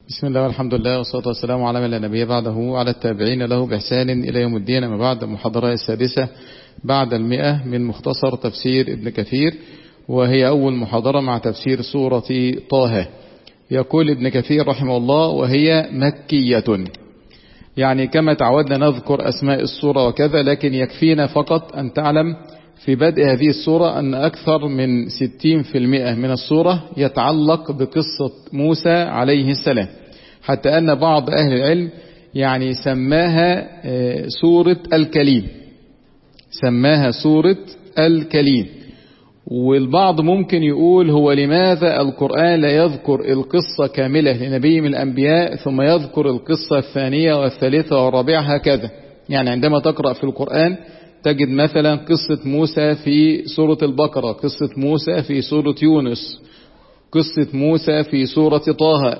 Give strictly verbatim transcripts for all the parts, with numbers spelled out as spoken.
بسم الله والحمد لله والصلاة والسلام على من لا نبي بعده وعلى التابعين له بإحسان إلى يوم الدين. أما بعد، المحاضرة السادسة بعد المئة من مختصر تفسير ابن كثير، وهي أول محاضرة مع تفسير سورة طه. يقول ابن كثير رحمه الله: وهي مكية. يعني كما تعودنا نذكر أسماء السورة وكذا، لكن يكفينا فقط أن تعلم في بدء هذه السورة أن أكثر من ستين في المئة من السورة يتعلق بقصة موسى عليه السلام، حتى أن بعض أهل العلم يعني سماها سورة الكليم، سماها سورة الكليم. والبعض ممكن يقول: هو لماذا القرآن لا يذكر القصة كاملة لنبي من الأنبياء ثم يذكر القصة الثانية والثالثة والرابعة هكذا؟ يعني عندما تقرأ في القرآن تجد مثلا قصة موسى في سورة البقرة، قصة موسى في سورة يونس، قصة موسى في سورة طه.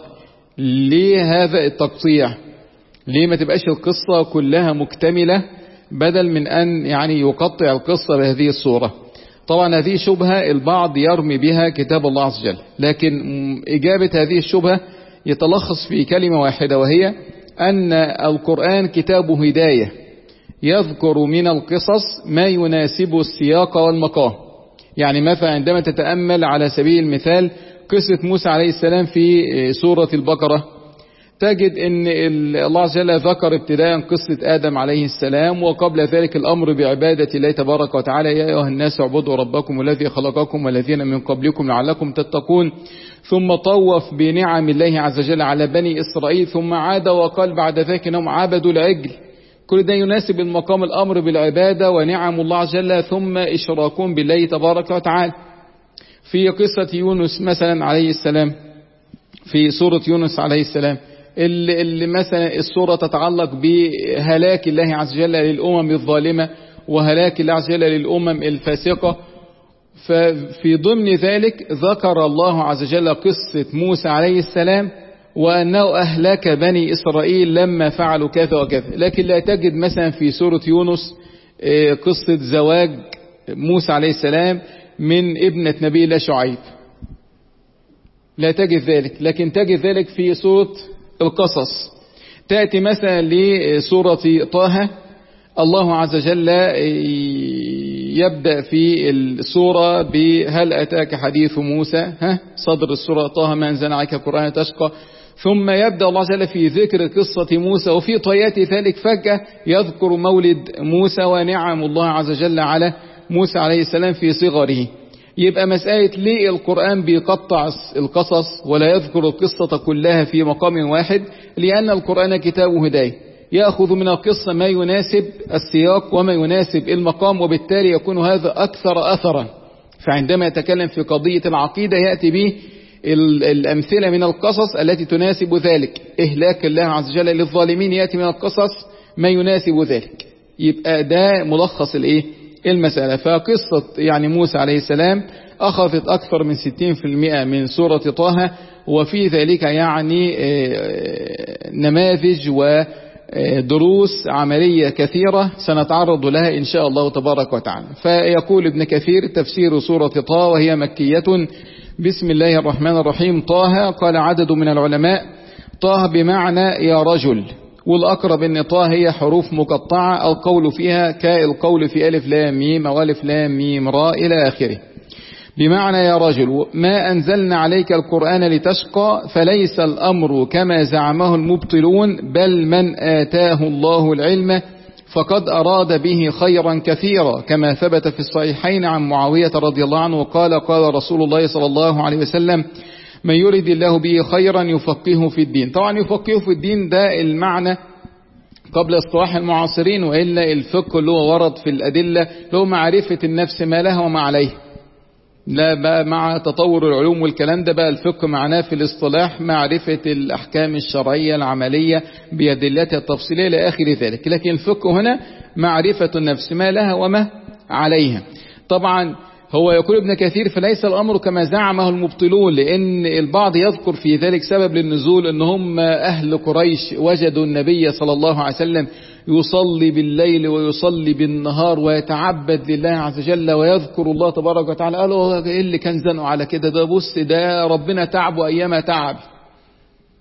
ليه هذا التقطيع؟ ليه ما تبقاش القصة كلها مكتملة بدل من أن يعني يقطع القصة بهذه الصورة؟ طبعا هذه شبهة البعض يرمي بها كتاب الله عز وجل، لكن إجابة هذه الشبهة يتلخص في كلمة واحدة، وهي أن القرآن كتاب هداية يذكر من القصص ما يناسب السياق والمقام. يعني مثلا عندما تتأمل على سبيل المثال قصة موسى عليه السلام في سورة البقرة، تجد ان الله عز وجل ذكر ابتداء قصة آدم عليه السلام، وقبل ذلك الأمر بعبادة الله تبارك وتعالى: يا أيها الناس اعبدوا ربكم الذي خلقكم والذين من قبلكم لعلكم تتقون. ثم طوف بنعم الله عز وجل على بني إسرائيل، ثم عاد وقال بعد ذلك انهم عبدوا العجل. كل ده يناسب المقام الأمر بالعبادة ونعم الله عز وجل، ثم إشراكهم بالله تبارك وتعالى. في قصة يونس مثلا عليه السلام، في سورة يونس عليه السلام، اللي, اللي مثلا السورة تتعلق بهلاك الله عز وجل للأمم الظالمة وهلاك الله عز وجل للأمم الفاسقة. ففي ضمن ذلك ذكر الله عز وجل قصة موسى عليه السلام وأنه أهلك بني إسرائيل لما فعلوا كذا وكذا، لكن لا تجد مثلا في سورة يونس قصة زواج موسى عليه السلام من ابنة نبي الله شعيب، لا تجد ذلك. لكن تجد ذلك في سورة القصص. تأتي مثلا لسورة طه، الله عز وجل يبدأ في السورة بهل أتاك حديث موسى، ها صدر السورة طه: ما أنزلنا عليك القرآن تشقى. ثم يبدأ الله عز وجل في ذكر قصة موسى، وفي طيات ذلك فجأة يذكر مولد موسى ونعم الله عز وجل على موسى عليه السلام في صغره. يبقى مسألة ليه القرآن بيقطع القصص ولا يذكر القصة كلها في مقام واحد؟ لأن القرآن كتاب هداية يأخذ من القصة ما يناسب السياق وما يناسب المقام، وبالتالي يكون هذا أكثر أثرا. فعندما يتكلم في قضية العقيدة يأتي به الأمثلة من القصص التي تناسب ذلك. إهلاك الله عز وجل للظالمين يأتي من القصص ما يناسب ذلك. يبقى ده ملخص الإيه؟ المسألة. فقصة يعني موسى عليه السلام أخذت أكثر من ستين في المئة من سورة طه، وفي ذلك يعني نماذج ودروس عملية كثيرة سنتعرض لها إن شاء الله تبارك وتعالى. فيقول ابن كثير: تفسير سورة طه وهي مكية. بسم الله الرحمن الرحيم. طه، قال عدد من العلماء: طه بمعنى يا رجل، والأقرب أن طه هي حروف مقطعة، القول فيها كالقول في ألف لام ميم أو ألف لام ميم راء إلى آخره. بمعنى يا رجل: ما أنزلنا عليك القرآن لتشقى، فليس الأمر كما زعمه المبطلون، بل من آتاه الله العلم فقد أراد به خيرا كثيرا، كما ثبت في الصحيحين عن معاوية رضي الله عنه قال: قال رسول الله صلى الله عليه وسلم: من يريد الله به خيرا يفقهه في الدين. طبعا يفقهه في الدين ده المعنى قبل اصطلاح المعاصرين، وإلا الفقه اللي هو ورد في الأدلة اللي هو معرفة النفس ما لها وما عليها. لا بقى مع تطور العلوم والكلام ده، بقى الفقه معناه في الاصطلاح معرفة الأحكام الشرعية العملية بأدلتها التفصيلية إلى آخر ذلك. لكن الفقه هنا معرفة النفس ما لها وما عليها. طبعا هو يقول ابن كثير: فليس الأمر كما زعمه المبطلون، لأن البعض يذكر في ذلك سبب للنزول أن هم أهل قريش وجدوا النبي صلى الله عليه وسلم يصلي بالليل ويصلي بالنهار ويتعبد لله عز وجل ويذكر الله تبارك وتعالى. قالوا: ايه اللي كان زنقوا على كده؟ ده بص ده ربنا تعب أيما تعب.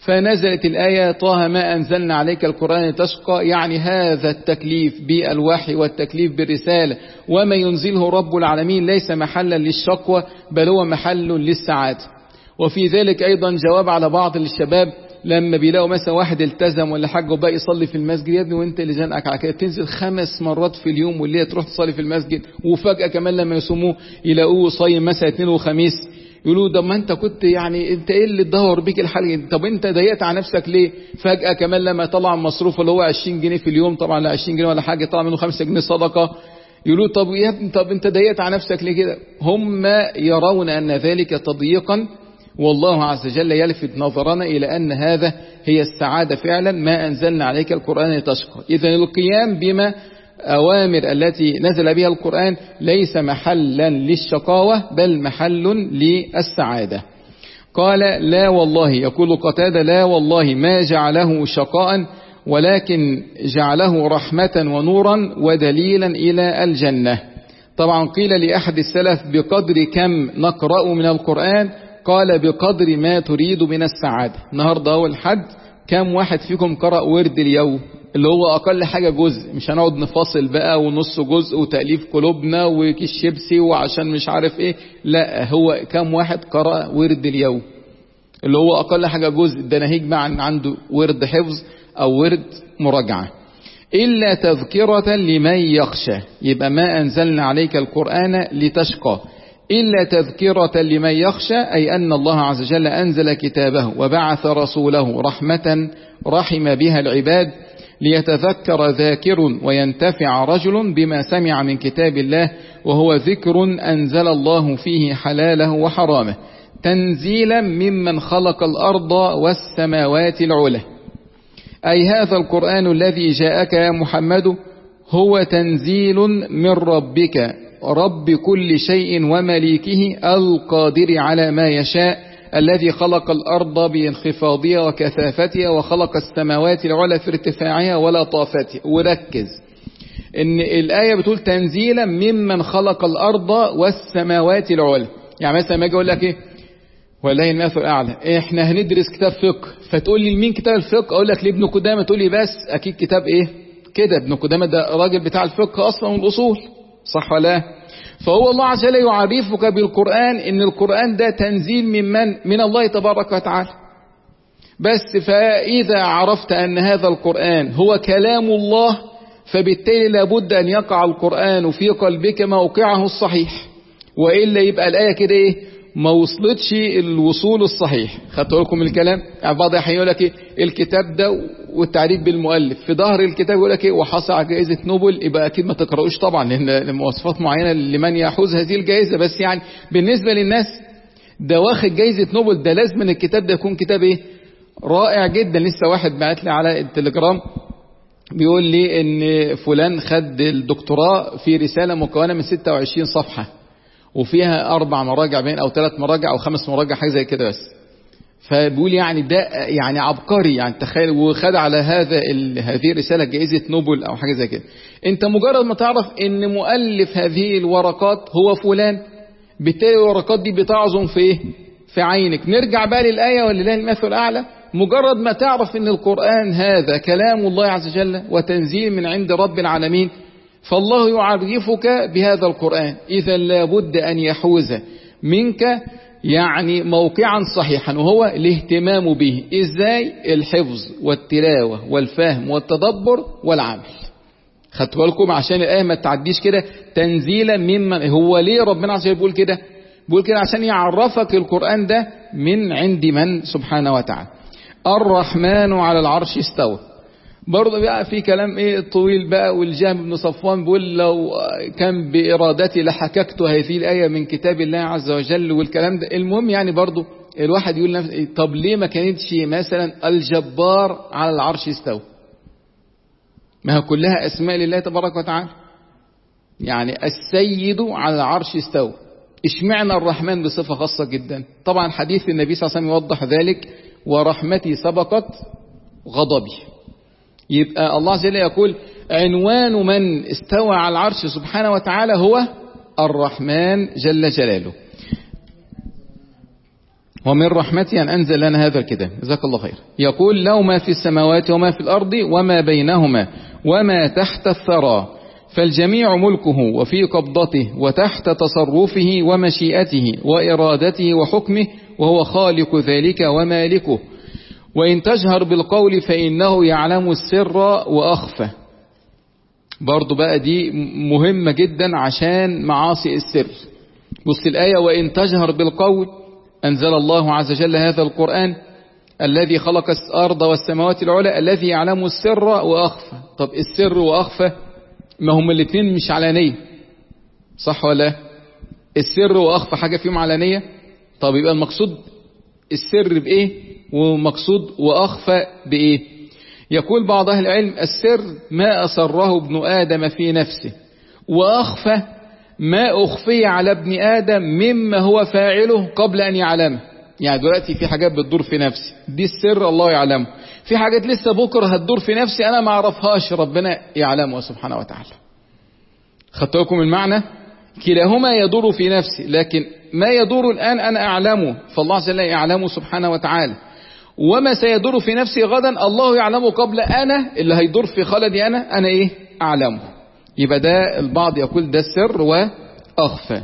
فنزلت الآية طه ما أنزلنا عليك القرآن تشقى، يعني هذا التكليف بالوحي والتكليف بالرسالة وما ينزله رب العالمين ليس محلا للشقوى بل هو محل للسعادة. وفي ذلك أيضا جواب على بعض الشباب لما بيلاقوا مثلا واحد التزم ولا حاجه وبقى يصلي في المسجد، يا ابني وانت اللي زنقك على كده تنزل خمس مرات في اليوم والليله تروح تصلي في المسجد، وفجاه كمان لما يصوموه يلاقوه صايم مثلا اثنين وخميس، يقولوا ده ما انت كنت يعني انت ايه اللي اتدهور بيك الحال، طب انت ضيقت على نفسك ليه؟ فجاه كمان لما طلع مصروف اللي هو عشرين جنيه في اليوم، طبعا لا عشرين جنيه ولا حاجه، طلع منه خمسة جنيه صدقه، يقولوا طب يا ابني طب انت ضيقت على نفسك ليه كده؟ هم يرون ان ذلك تضييقا، والله عز وجل يلفت نظرنا إلى أن هذا هي السعادة فعلا، ما أنزلنا عليك القرآن تشقى. إذن القيام بما أوامر التي نزل بها القرآن ليس محلا للشقاوة بل محل للسعادة. قال لا والله، يقول قتادة لا والله ما جعله شقاء ولكن جعله رحمة ونورا ودليلا إلى الجنة. طبعا قيل لأحد السلف بقدر كم نقرأ من القرآن؟ قال بقدر ما تريد من السعادة. النهاردة أول حد كم واحد فيكم قرأ ورد اليوم اللي هو أقل حاجة جزء، مش هنقعد نفاصل بقى ونص جزء وتأليف قلوبنا وكيس شيبسي وعشان مش عارف ايه، لا هو كم واحد قرأ ورد اليوم اللي هو أقل حاجة جزء، ده ناهيك مع عنده ورد حفظ أو ورد مراجعة. إلا تذكرة لمن يخشى، يبقى ما أنزلنا عليك القرآن لتشقى، إلا تذكرة لمن يخشى، أي أن الله عز وجل أنزل كتابه وبعث رسوله رحمة رحم بها العباد ليتذكر ذاكر وينتفع رجل بما سمع من كتاب الله، وهو ذكر أنزل الله فيه حلاله وحرامه تنزيلا ممن خلق الأرض والسماوات العلى. أي هذا القرآن الذي جاءك يا محمد هو تنزيل من ربك رب كل شيء ومليكه القادر على ما يشاء، الذي خلق الأرض بانخفاضها وكثافتها وخلق السماوات العلى في ارتفاعها ولا طافتها. وركز ان الآية بتقول تنزيلا ممن خلق الأرض والسماوات العلى. يعني مثلا ما اجي اقول لك ايه والله المثل الأعلى إيه احنا هندرس كتاب فقه، فتقول لي لمين كتاب الفقه؟ اقول لك لابن قدامة، تقول لي بس اكيد كتاب ايه كده، ابن قدامة ده راجل بتاع الفقه اصلا والاصول، صح ولا؟ فهو الله عز وجل يعرفك بالقرآن ان القرآن ده تنزيل من من من الله تبارك وتعالى. بس فإذا عرفت ان هذا القرآن هو كلام الله، فبالتالي لابد ان يقع القرآن في قلبك موقعه الصحيح، وإلا يبقى الآية كده ايه ما وصلتش الوصول الصحيح. خدتوا لكم الكلام؟ يعني بعض الاحيان يقول لك ايه الكتاب ده والتعريف بالمؤلف، في ظهر الكتاب يقول لك ايه وحصل على جائزة نوبل، يبقى اكيد ما تقرأوش طبعا لان مواصفات معينة لمن يحوز هذه الجائزة، بس يعني بالنسبة للناس ده واخد جائزة نوبل، ده لازم ان الكتاب ده يكون كتاب ايه رائع جدا. لسه واحد بعت لي على التليجرام بيقول لي ان فلان خد الدكتوراه في رسالة مكونة من ستة وعشرين صفحة وفيها أربع مراجع بين أو ثلاث مراجع أو خمس مراجع حاجة زي كده بس. فبيقول يعني ده يعني عبقري، يعني تخيل، وخد على هذا هذه الرسالة جائزة نوبل أو حاجة زي كده. أنت مجرد ما تعرف إن مؤلف هذه الورقات هو فلان، بالتالي الورقات دي بتعظم في إيه؟ في عينك. نرجع بقى للآية ولله المثل الأعلى، مجرد ما تعرف إن القرآن هذا كلام الله عز وجل وتنزيل من عند رب العالمين، فالله يعرفك بهذا القرآن، إذا لابد أن يحوز منك يعني موقعا صحيحا، وهو الاهتمام به. إزاي؟ الحفظ والتلاوة والفهم والتدبر والعمل. خدتوا بالكم عشان الآية ما تعديش كده تنزيلا ممن. هو ليه ربنا عز وجل بيقول كده؟ بيقول كده عشان يعرفك القرآن ده من عند من سبحانه وتعالى. الرحمن على العرش استوى. برضه بقى في كلام ايه طويل بقى، والجهم بن صفوان بيقول لو كان بإرادتي لحككت هذه الآية من كتاب الله عز وجل والكلام ده. المهم يعني برضه الواحد يقول نفسه طب ليه ما كانتش مثلا الجبار على العرش استوى؟ ما هي كلها أسماء لله تبارك وتعالى. يعني السيد على العرش استوى، اشمعنى الرحمن بصفة خاصة جدا؟ طبعا حديث النبي صلى الله عليه وسلم يوضح ذلك، ورحمتي سبقت غضبي. يبقى الله عز وجل يقول عنوان من استوى على العرش سبحانه وتعالى هو الرحمن جل جلاله. ومن رحمته أن أنزل لنا هذا الكتاب. جزاك الله خير. يقول له ما في السماوات وما في الأرض وما بينهما وما تحت الثرى، فالجميع ملكه وفي قبضته وتحت تصرفه ومشيئته وإرادته وحكمه، وهو خالق ذلك ومالكه. وإن تجهر بالقول فإنه يعلم السر وأخفى. برضو بقى دي مهمة جدا عشان معاصي السر. بص الآية: وإن تجهر بالقول، أنزل الله عز وجل هذا القرآن الذي خلق الأرض والسماوات العلى الذي يعلم السر وأخفى. طب السر وأخفى ما هم الاثنين مش علانية، صح ولا؟ السر وأخفى حاجة فيهم علانية. طب يبقى المقصود السر بإيه ومقصود وأخفى بإيه؟ يقول بعض أهل العلم: السر ما أسره ابن آدم في نفسه، وأخفى ما أخفي على ابن آدم مما هو فاعله قبل أن يعلمه. يعني دلوقتي في حاجات بتدور في نفسي، دي السر الله يعلمه. في حاجات لسه بكرة هتدور في نفسي أنا ما أعرفهاش، ربنا يعلمه سبحانه وتعالى. خدت لكم المعنى؟ كلاهما يدور في نفسي، لكن ما يدور الآن أنا أعلمه، فالله عز وجل يعلمه سبحانه وتعالى. وما سيدور في نفسي غدا الله يعلمه قبل أنا اللي هيدور في خلدي أنا أنا إيه أعلمه. يبقى ده البعض يقول ده السر وأخفى.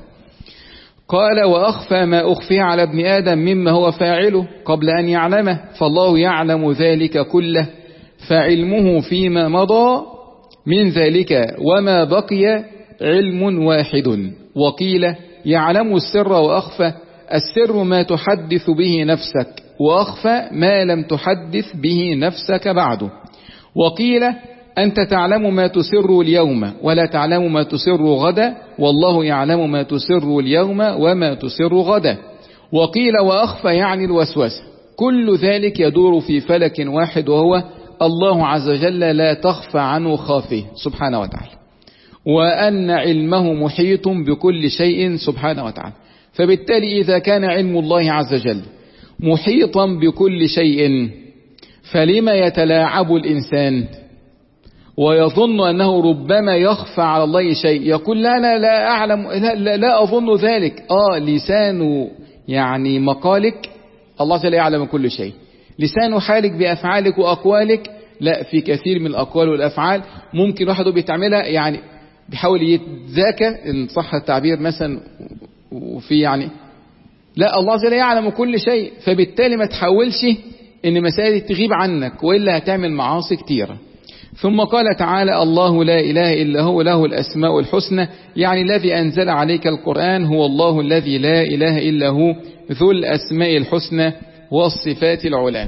قال: وأخفى ما أخفي على ابن آدم مما هو فاعله قبل أن يعلمه، فالله يعلم ذلك كله، فعلمه فيما مضى من ذلك وما بقي علم واحد. وقيل: يعلم السر وأخفى، السر ما تحدث به نفسك، وأخفى ما لم تحدث به نفسك بعده. وقيل: أنت تعلم ما تسر اليوم ولا تعلم ما تسر غدا، والله يعلم ما تسر اليوم وما تسر غدا. وقيل: وأخفى يعني الوسوسة. كل ذلك يدور في فلك واحد، وهو الله عز وجل لا تخفى عنه خافية سبحانه وتعالى، وأن علمه محيط بكل شيء سبحانه وتعالى. فبالتالي إذا كان علم الله عز وجل محيطا بكل شيء، فلما يتلاعب الإنسان ويظن أنه ربما يخفى على الله شيء؟ يقول: لا أنا لا أعلم، لا, لا, لا أظن ذلك. آه لسان يعني مقالك الله تعالى يعلم كل شيء، لسان حالك بأفعالك وأقوالك لا، في كثير من الأقوال والأفعال ممكن واحد بيتعملها يعني بيحاول يتذاكى إن صح التعبير مثلا، وفي يعني لا، الله تعالى يعلم كل شيء. فبالتالي ما تحاولش إن مسائل تغيب عنك، وإلا هتعمل معاصي كتيرة. ثم قال تعالى: الله لا إله إلا هو له الأسماء الحسنى، يعني الذي أنزل عليك القرآن هو الله الذي لا إله إلا هو ذو الأسماء الحسنى والصفات العلى.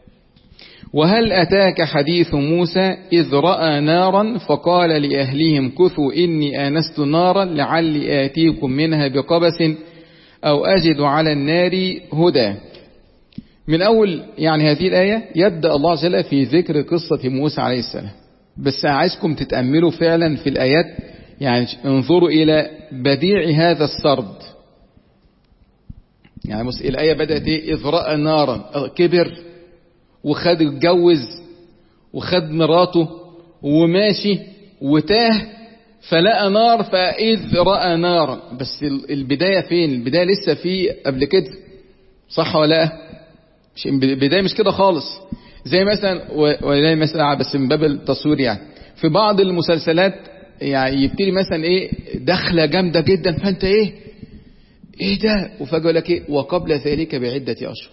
وهل أتاك حديث موسى إذ رأى نارا فقال لأهلهم كثوا إني آنست نارا لعلي آتيكم منها بقبس أو أجد على النار هدى. من أول يعني هذه الآية يبدأ الله عز وجل في ذكر قصة موسى عليه السلام، بس عايزكم تتأملوا فعلا في الآيات، يعني انظروا إلى بديع هذا السرد. يعني بص الآية بدأت إيه؟ إذ رأى نارا، كبر وخد اتجوز وخد مراته وماشي وتاه فلقى نار، فإذ رأى نارا. بس البداية فين؟ البداية لسه في قبل كده، صح ولا لا؟ مش البداية مش كده خالص. زي مثلا ولا مثلا بس من باب التصوير، يعني في بعض المسلسلات يعني يبتدي مثلا ايه دخلة جامدة جدا، فانت ايه ايه ده، وفجأة يقول لك ايه وقبل ذلك بعدة اشهر.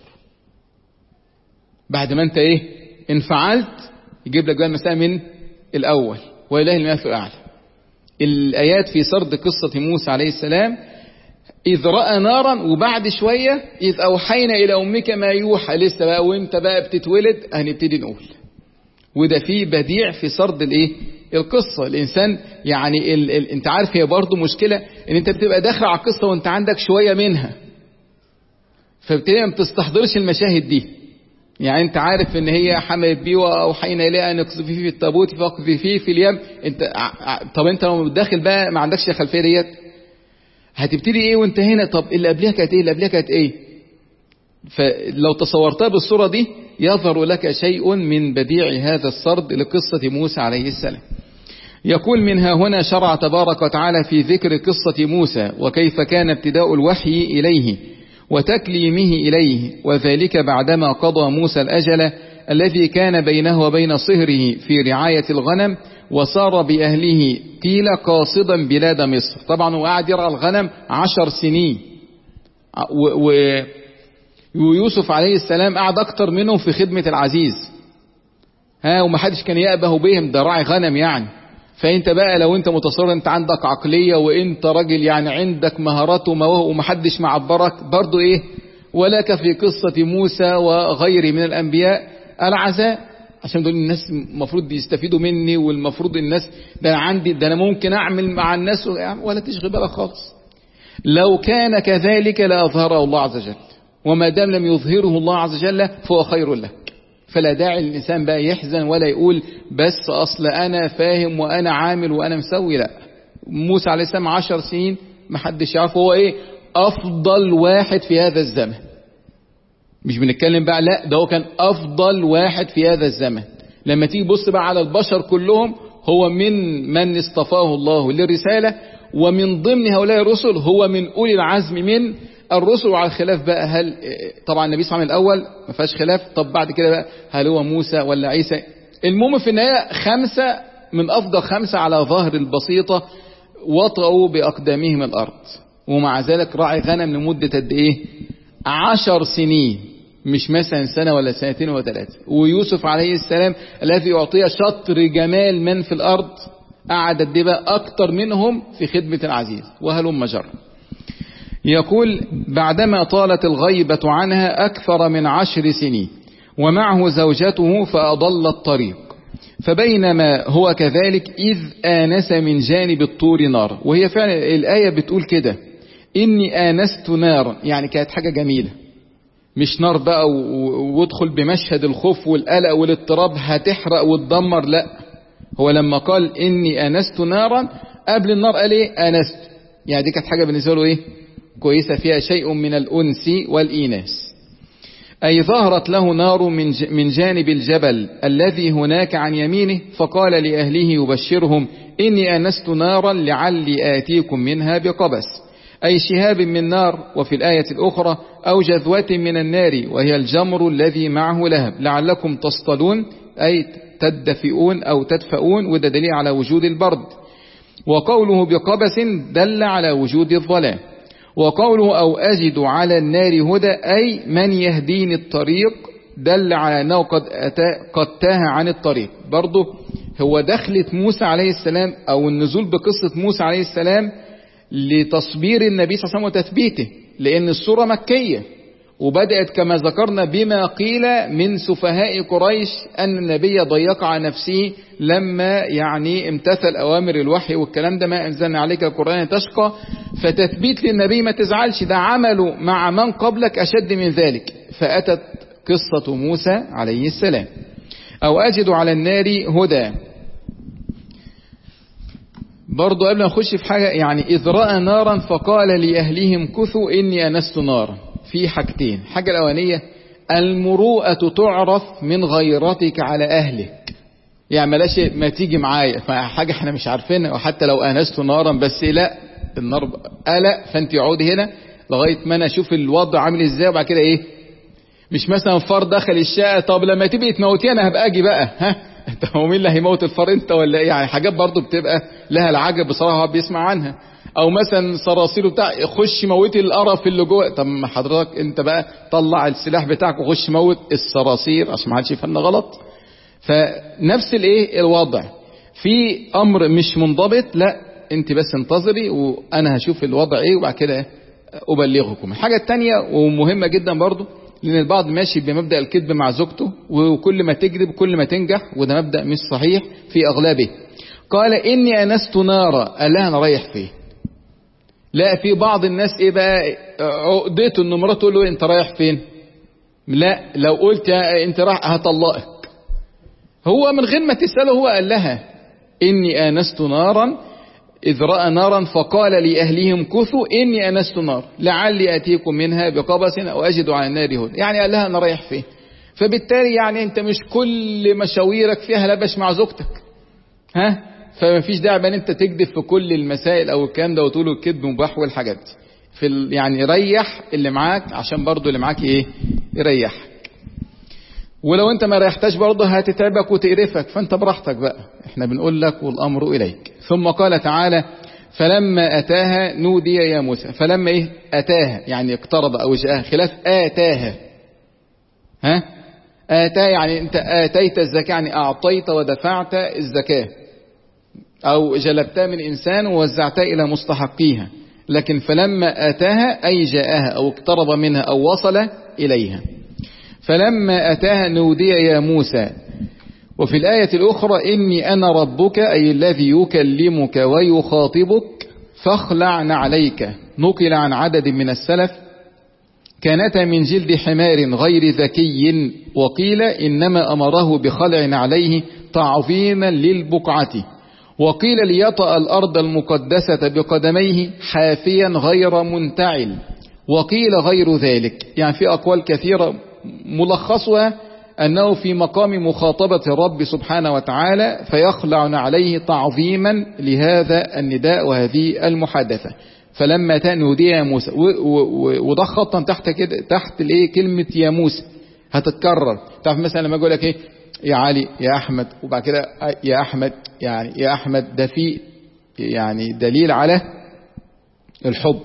بعد ما انت ايه انفعلت يجيب لك بقى المسألة من الاول، وإله المثل الاعلى. الايات في سرد قصة موسى عليه السلام إذ رأى نارا، وبعد شوية إذ أوحينا إلى أمك ما يوحى. لسه بقى وانت بقى بتتولد هنبتدي نقول. وده فيه بديع في سرد الايه القصة. الإنسان يعني ال ال انت عارف هي برضو مشكلة ان انت بتبقى داخل على القصة وانت عندك شوية منها، فبتبقى ما بتستحضرش المشاهد دي. يعني انت عارف ان هي حملت بيه واوحينا اليه ان اقذفيه في التابوت فاقذفيه في اليم. انت طب انت لو داخل بقى ما عندكش الخلفية ديت هتبتدي ايه وانت هنا؟ طب اللي قبلها كانت ايه؟ اللي قبلها كانت ايه؟ فلو تصورتها بالصورة دي يظهر لك شيء من بديع هذا السرد لقصة موسى عليه السلام. يقول: منها هنا شرع تبارك وتعالى في ذكر قصة موسى وكيف كان ابتداء الوحي إليه، وتكليمه إليه، وذلك بعدما قضى موسى الأجل الذي كان بينه وبين صهره في رعاية الغنم، وصار بأهله قيل قاصدا بلاد مصر. طبعا هو قاعد يرعى الغنم عشر سنين، و... و... ويوسف عليه السلام قعد أكتر منهم في خدمة العزيز، ها ومحدش كان يأبه بهم، ده راعي غنم يعني. فانت بقى لو انت متصور انت عندك عقلية وانت راجل يعني عندك مهارات ومواهب ومحدش معبرك، برضو ايه ولك في قصة موسى وغيره من الانبياء العزاء، عشان دول الناس المفروض يستفيدوا مني، والمفروض الناس ده انا عندي ده انا ممكن اعمل مع الناس، ولا تشغل بالك خالص. لو كان كذلك لأظهره الله عز وجل، وما دام لم يظهره الله عز وجل فهو خير لك. فلا داعي الإنسان بقى يحزن ولا يقول بس أصل أنا فاهم وأنا عامل وأنا مسوي. لا، موسى عليه السلام عشر سنين محدش يعرف هو إيه أفضل واحد في هذا الزمن. مش بنتكلم بقى، لا ده هو كان أفضل واحد في هذا الزمن. لما تيجي بص بقى على البشر كلهم، هو من من اصطفاه الله للرسالة، ومن ضمن هؤلاء الرسل هو من أولي العزم من الرسل. وعلى الخلاف بقى، هل طبعا النبي صلى الله عليه وسلم الأول ما فيهاش خلاف، طب بعد كده بقى هل هو موسى ولا عيسى؟ المهم في النهاية خمسة من أفضل خمسة على ظهر البسيطة وطئوا بأقدامهم الأرض، ومع ذلك راعي غنم لمدة قد إيه؟ عشر سنين، مش مثلا سنة ولا سنتين ولا ثلاثة. ويوسف عليه السلام الذي يعطيه شطر جمال من في الأرض قعد قد إيه بقى؟ أكتر منهم في خدمة العزيز، وهلم جرا. يقول بعدما طالت الغيبة عنها أكثر من عشر سنين، ومعه زوجته فأضل الطريق، فبينما هو كذلك إذ آنس من جانب الطور نار. وهي فعلا الآية بتقول كده، إني آنست نارا، يعني كانت حاجة جميلة، مش نار بقى وادخل بمشهد الخوف والقلق والاضطراب هتحرق وتدمر. لا، هو لما قال إني آنست نارا قبل النار قال إيه؟ آنست، يعني دي كانت حاجة بالنسبة له إيه؟ كويسة، فيها شيء من الأنس والإيناس. أي ظهرت له نار من جانب الجبل الذي هناك عن يمينه، فقال لأهله يبشرهم إني آنست نارا لعلي آتيكم منها بقبس، أي شهاب من نار. وفي الآية الأخرى أو جذوة من النار، وهي الجمر الذي معه لهب، لعلكم تصطلون، أي تدفئون أو تدفئون، وده دليل على وجود البرد. وقوله بقبس دل على وجود الظلام. وقوله أو أجد على النار هدى، أي من يهديني الطريق، دل على أنه قد, قد تاه عن الطريق. برضه هو دخلة موسى عليه السلام أو النزول بقصة موسى عليه السلام لتصبير النبي صلى الله عليه وسلم وتثبيته، لأن السورة مكية، وبدأت كما ذكرنا بما قيل من سفهاء قريش أن النبي ضيق على نفسه لما يعني امتثل أوامر الوحي والكلام ده، ما أنزلنا عليك القرآن تشقى. فتثبيت للنبي ما تزعلش، ده عمله مع من قبلك أشد من ذلك. فأتت قصة موسى عليه السلام. أو أجد على النار هدى، برضو قبل ما نخش في حاجة، يعني إذ رأى نارا فقال لأهلهم كثوا إني أنست نارا. في حاجتين، حاجة الأولانية المروءة تعرف من غيرتك على أهلك، يعني ملاش ما تيجي معايا حاجة احنا مش عارفينها، وحتى لو أنست نارا بس لا النار قلق، فانت عودي هنا لغاية ما أنا أشوف الوضع عامل إزاي، وبعد كده إيه، مش مثلا فار دخل الشقة طب لما تبقي تموتي أنا هبقى أجي بقى، ها انت هو مين اللي هيموت الفار انت ولا ايه؟ يعني حاجات برضو بتبقى لها العجب بصراحة بيسمع عنها. او مثلا صراصير بتاع خش موتي القرف اللي جوه، طب ما حضرتك انت بقى طلع السلاح بتاعك وخش موت الصراصير عشان ما حدش يفهمنا غلط. فنفس الايه الوضع، في امر مش منضبط، لا انت بس انتظري وانا هشوف الوضع ايه وبعد كده ابلغكم. الحاجة التانية ومهمة جدا برضو، لأن البعض ماشي بمبدأ الكذب مع زوجته، وكل ما تكذب كل ما تنجح، وده مبدأ مش صحيح في أغلبه. قال إني أنست نارا، قال لها أنا رايح فين؟ لا، في بعض الناس إيه بقى عقدته إن مراته تقول له أنت رايح فين؟ لا، لو قلت أنت رايح هطلقك. هو من غير ما تسأله هو قال لها إني آنست نارا إذ رأى نارا فقال لأهلهم كثوا إني أنست نار لعلي أتيكم منها بقبس أو أجد على النار هدى، يعني قال لها أنا رايح فين. فبالتالي يعني أنت مش كل مشاويرك فيها لبش مع زوجتك، ها، فما فيش داعي بأن أنت تكذب في كل المسائل أو الكلام ده وتقول الكذب مباح والحاجات دي. في ال... يعني ريح اللي معاك عشان برضو اللي معاك ايه يريحك. ولو انت ما ريحتش برضه هتتعبك وتقرفك، فانت براحتك بقى، احنا بنقول لك والامر اليك. ثم قال تعالى فلما اتاها نودي يا موسى. فلما ايه اتاها يعني اقترب او جاءها، خلاف اتاها. ها اتاها يعني انت اتيت الزكاة، يعني اعطيت ودفعت الزكاة او جلبتها من انسان ووزعتها الى مستحقيها. لكن فلما اتاها اي جاءها او اقترب منها او وصل اليها. فلما أتاها نودي يا موسى. وفي الآية الأخرى إني أنا ربك أي الذي يكلمك ويخاطبك فاخلع نعليك. نقل عن عدد من السلف كانتا من جلد حمار غير ذكي، وقيل إنما أمره بخلع نعليه تعظيما للبقعة، وقيل ليطأ الأرض المقدسة بقدميه حافيا غير منتعل، وقيل غير ذلك. يعني في أقوال كثيرة ملخصها أنه في مقام مخاطبة الرب سبحانه وتعالى فيخلع عليه تعظيما لهذا النداء وهذه المحادثة. فلما تنودي يا موسى، وده خطا تحت كده تحت الايه كلمة يا موسى هتتكرر. تعرف مثلا لما اقول لك ايه يا علي يا احمد وبعد كده يا احمد، يعني يا احمد ده في يعني دليل على الحب،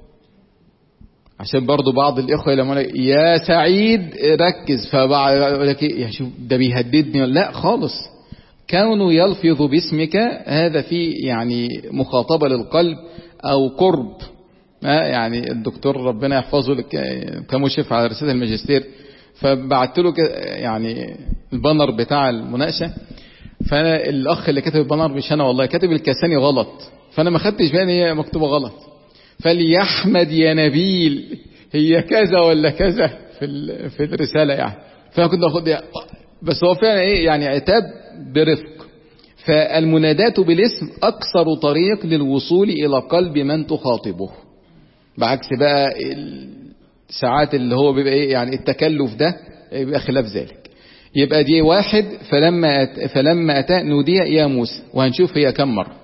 عشان برضو بعض الإخوة لما يقول يا سعيد ركز، فبعض يقول لك إيه شوف ده بيهددني. لا خالص، كونه يلفظ باسمك هذا في يعني مخاطبة للقلب أو قرب. يعني الدكتور ربنا يحفظه لك كمشرف على رسالة الماجستير، فبعت له يعني البانر بتاع المناقشة، فأنا الأخ اللي كتب البانر مش أنا والله، كاتب الكساني غلط، فأنا ما خدتش بالي هي مكتوبة غلط. فليحمد يا نبيل هي كذا ولا كذا في في الرسالة يعني، فكنت أخذ يعني، بس هو فعلا إيه يعني عتاب برفق. فالمنادات بالاسم أكثر طريق للوصول إلى قلب من تخاطبه، بعكس بقى الساعات اللي هو بيبقى إيه يعني التكلف ده يبقى خلاف ذلك. يبقى دي واحد فلما أت... فلما أتى نودي يا موسى، وهنشوف هي كم مرة.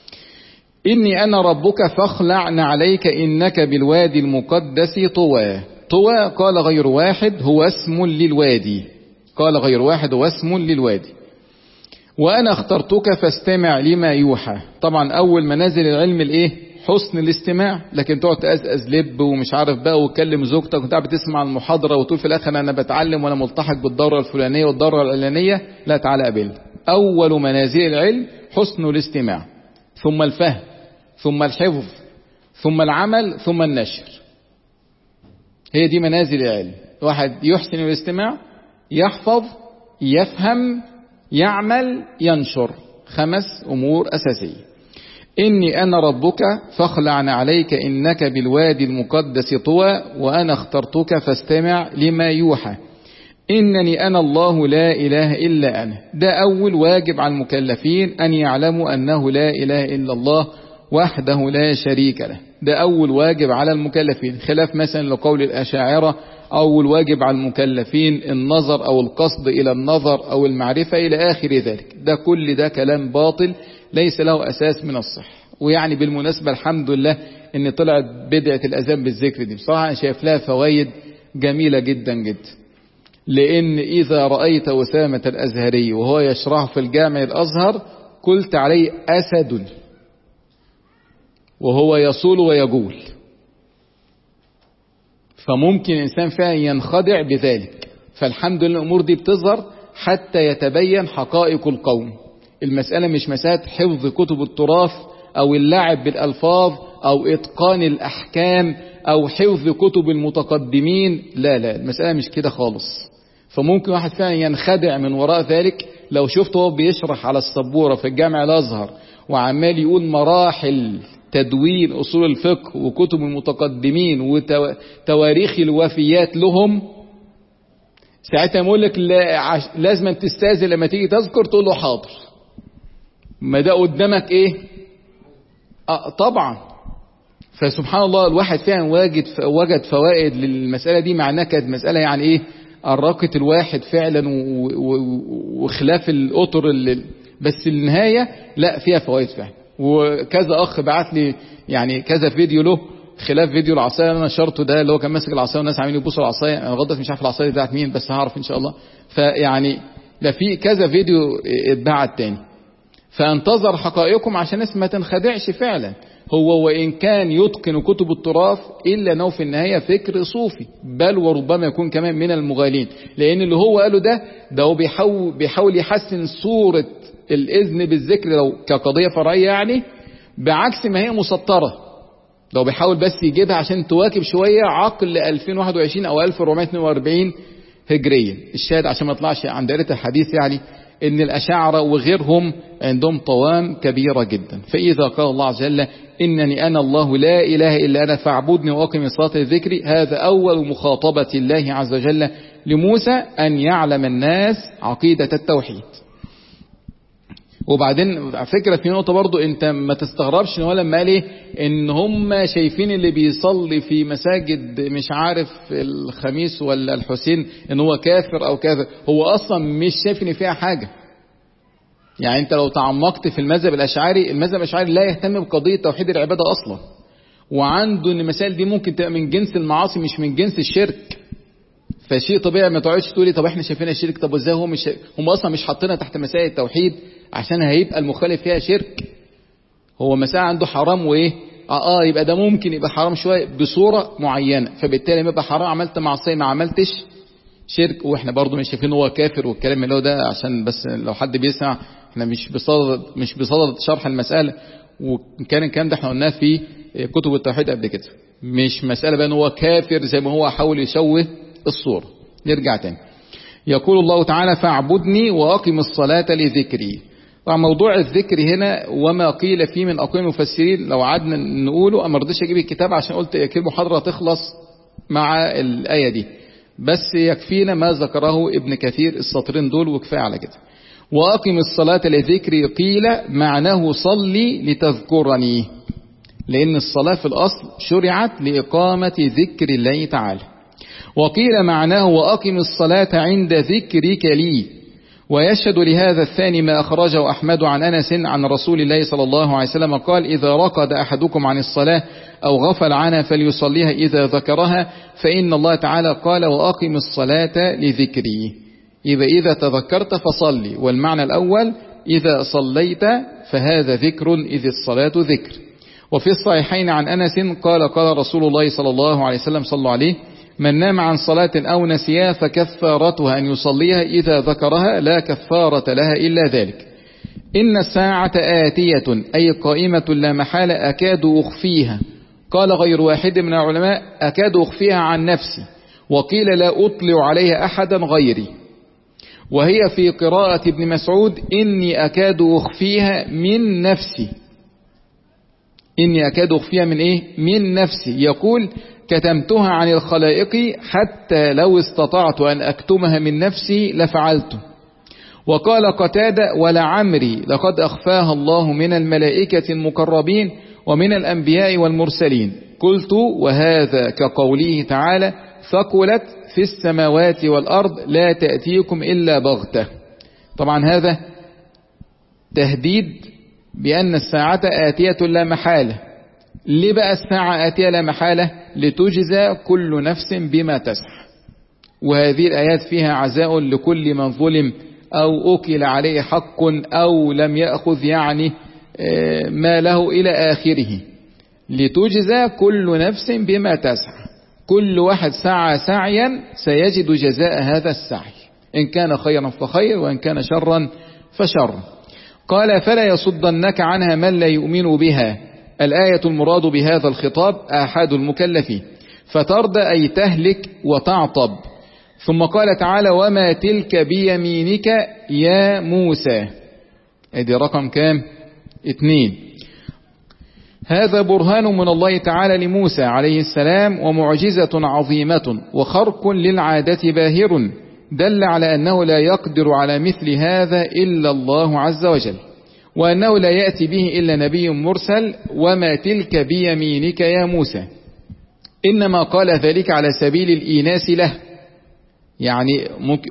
إني أنا ربك فاخلع نعليك إنك بالوادي المقدس طوى. طوى قال غير واحد هو اسم للوادي، قال غير واحد هو اسم للوادي. وأنا اخترتك فاستمع لما يوحى. طبعا أول منازل العلم الإيه حسن الاستماع، لكن تقعد تأزأز لب ومش عارف بقى وتكلم زوجتك وتقعد بتسمع المحاضرة وتقول في الآخر أنا بتعلم وأنا ملتحق بالدورة الفلانية والدورة العلانية، لا تعالى قبل. أول منازل العلم حسن الاستماع، ثم الفهم، ثم الحفظ، ثم العمل، ثم النشر. هي دي منازل العلم. واحد يحسن الاستماع، يحفظ، يفهم، يعمل، ينشر. خمس أمور أساسية. إني أنا ربك فاخلع عليك إنك بالوادي المقدس طوى وأنا اخترتك فاستمع لما يوحى إنني أنا الله لا إله إلا أنا. ده أول واجب على المكلفين أن يعلموا أنه لا إله إلا الله وحده لا شريك له. ده أول واجب على المكلفين، خلاف مثلا لقول الأشاعرة أول واجب على المكلفين النظر أو القصد إلى النظر أو المعرفة إلى آخر ذلك. ده كل ده كلام باطل ليس له أساس من الصحة. ويعني بالمناسبة الحمد لله إن طلعت بدعة الأذان بالذكر دي، بصراحة أنا شايف لها فوائد جميلة جدا جدا. لأن إذا رأيت أسامة الأزهري وهو يشرح في الجامع الأزهر قلت عليه أسد وهو يصول ويجول، فممكن الإنسان فعلا ينخدع بذلك. فالحمد لله الأمور دي بتظهر حتى يتبين حقائق القوم. المسألة مش مسألة حفظ كتب التراث أو اللعب بالألفاظ أو إتقان الأحكام أو حفظ كتب المتقدمين، لا لا المسألة مش كده خالص. فممكن واحد فعلا ينخدع من وراء ذلك. لو شفته هو بيشرح على السبورة في الجامع الأزهر وعمال يقول مراحل تدوين أصول الفقه وكتب المتقدمين وتواريخ الوفيات لهم، ساعتها يقول لك لازم تستاذن لما تيجي تذكر تقول له حاضر، ما ده قدامك ايه آه طبعا. فسبحان الله الواحد فعلا وجد وجد فوائد للمسألة دي، مع انها كانت مسألة يعني ايه أرقت الواحد فعلا وخلاف الأطر اللي، بس النهاية لا فيها فوائد فعلا. وكذا أخ بعت لي يعني كذا فيديو له خلاف فيديو العصايه اللي انا نشرته ده، اللي هو كان ماسك العصايه والناس عاملين يبصوا العصايه، انا لغايه مش عارف العصايه بتاعت مين، بس هعرف ان شاء الله. فيعني ده في كذا فيديو اتبعت تاني، فانتظر حقائقكم عشان الناس ما تنخدعش فعلا. هو وإن كان يتقن كتب التراث إلا أنه في النهاية فكر صوفي، بل وربما يكون كمان من المغالين، لأن اللي هو قاله ده ده هو بيحاول, بيحاول يحسن صورة الإذن بالذكر لو كقضية فرعية يعني، بعكس ما هي مسطرة. ده هو بيحاول بس يجيبها عشان تواكب شوية عقل ألفين وواحد وعشرين أو ألف وأربعمائة واثنين وأربعين هجرية. الشاهد عشان ما يطلعش عن دائرة الحديث يعني ان الأشاعرة وغيرهم عندهم طوام كبيرة جدا. فإذا قال الله عز وجل إنني أنا الله لا إله إلا أنا فاعبدني وأقم الصلاة لذكري، هذا أول مخاطبة الله عز وجل لموسى أن يعلم الناس عقيدة التوحيد. وبعدين فكرة في نقطة برضو انت ما تستغربش ان هو لما قال ايه ان هم شايفين اللي بيصلي في مساجد مش عارف الخميس ولا الحسين ان هو كافر او كذا، هو اصلا مش شايف ان فيها حاجة. يعني انت لو تعمقت في المذهب الاشعري، المذهب الاشعري لا يهتم بقضية توحيد العبادة اصلا، وعنده ان المسائل دي ممكن تبقى من جنس المعاصي مش من جنس الشرك. فشيء طبيعي ما تقعدش تقولي طب احنا شايفينها شرك، طب ازاي هو مش، هم اصلا مش حاطينها تحت مسائل التوحيد عشان هيبقى المخالف فيها شرك. هو مساء عنده حرام وايه اه, آه يبقى ده ممكن يبقى حرام شويه بصوره معينه، فبالتالي ما يبقى حرام عملت معصيه ما عملتش شرك. واحنا برضو مش شايفين هو كافر والكلام اللي هو ده، عشان بس لو حد بيسمع احنا مش بصدد مش بصدد شرح المساله، وكان الكلام ده احنا قلناه في كتب التوحيد قبل كده، مش مساله بقى ان هو كافر زي ما هو حاول يشوه الصورة. نرجع تاني. يقول الله تعالى فاعبدني وأقم الصلاة لذكري. طبعا موضوع الذكر هنا وما قيل فيه من أقوال المفسرين لو قعدنا نقوله، أما رضيش أجيب الكتاب عشان قلت كل محاضرة تخلص مع الآية دي، بس يكفينا ما ذكره ابن كثير السطرين دول وكفاية على كده. وأقم الصلاة لذكري قيل معناه صلي لتذكرني، لأن الصلاة في الأصل شرعت لإقامة ذكر الله تعالى. وقيل معناه وأقم الصلاة عند ذكرك لي. ويشهد لهذا الثاني ما أخرجه أحمد عن أنس عن رسول الله صلى الله عليه وسلم قال إذا رقد أحدكم عن الصلاة أو غفل عنها فليصليها إذا ذكرها، فإن الله تعالى قال وأقم الصلاة لذكري. إذا إذا تذكرت فصلي، والمعنى الأول إذا صليت فهذا ذكر إذ الصلاة ذكر. وفي الصحيحين عن أنس قال قال رسول الله صلى الله عليه وسلم صلوا عليه من نام عن صلاة أو نسيها فكفارتها أن يصليها إذا ذكرها لا كفارة لها إلا ذلك. إن الساعة آتية أي قائمة لا محالة أكاد أخفيها. قال غير واحد من العلماء أكاد أخفيها عن نفسي، وقيل لا أطلع عليها أحدا غيري. وهي في قراءة ابن مسعود إني أكاد أخفيها من نفسي. إني أكاد أخفيها من إيه؟ من نفسي. يقول كتمتها عن الخلائق حتى لو استطعت أن أكتمها من نفسي لفعلته. وقال قتادة ولعمري لقد أخفاها الله من الملائكة المقربين ومن الأنبياء والمرسلين. قلت وهذا كقوله تعالى ثقلت في السماوات والأرض لا تأتيكم إلا بغتة. طبعا هذا تهديد بأن الساعة آتية لا محالة. ليه بقى الساعة آتية لا محالة؟ لتجزى كل نفس بما تسعى. وهذه الآيات فيها عزاء لكل من ظلم أو أكل عليه حق أو لم يأخذ يعني ما له إلى آخره. لتجزى كل نفس بما تسعى، كل واحد سعى سعيا سيجد جزاء هذا السعي، إن كان خيرا فخير وإن كان شرا فشر. قال فلا يصدنك عنها من لا يؤمن بها. الآية المراد بهذا الخطاب أحد المكلفين، فترضى أي تهلك وتعطب. ثم قال تعالى وما تلك بيمينك يا موسى. ادي رقم كام؟ اتنين. هذا برهان من الله تعالى لموسى عليه السلام ومعجزة عظيمة وخرق للعادة باهر، دل على أنه لا يقدر على مثل هذا إلا الله عز وجل، وأنه لا يأتي به إلا نبي مرسل. وما تلك بيمينك يا موسى، إنما قال ذلك على سبيل الإيناس له، يعني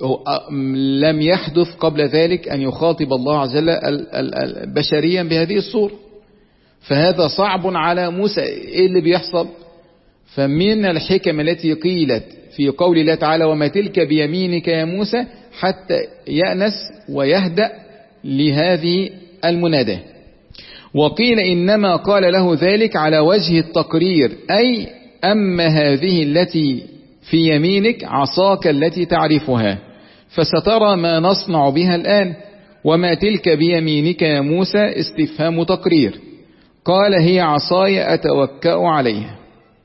لم يحدث قبل ذلك أن يخاطب الله عز وجل بشريا بهذه الصورة، فهذا صعب على موسى. إيه اللي بيحصل؟ فمن الحكم التي قيلت في قول الله تعالى وما تلك بيمينك يا موسى حتى يأنس ويهدأ لهذه المناداة. وقيل إنما قال له ذلك على وجه التقرير، أي أما هذه التي في يمينك عصاك التي تعرفها فسترى ما نصنع بها الآن، وما تلك بيمينك يا موسى استفهام تقرير. قال هي عصاي أتوكأ عليها.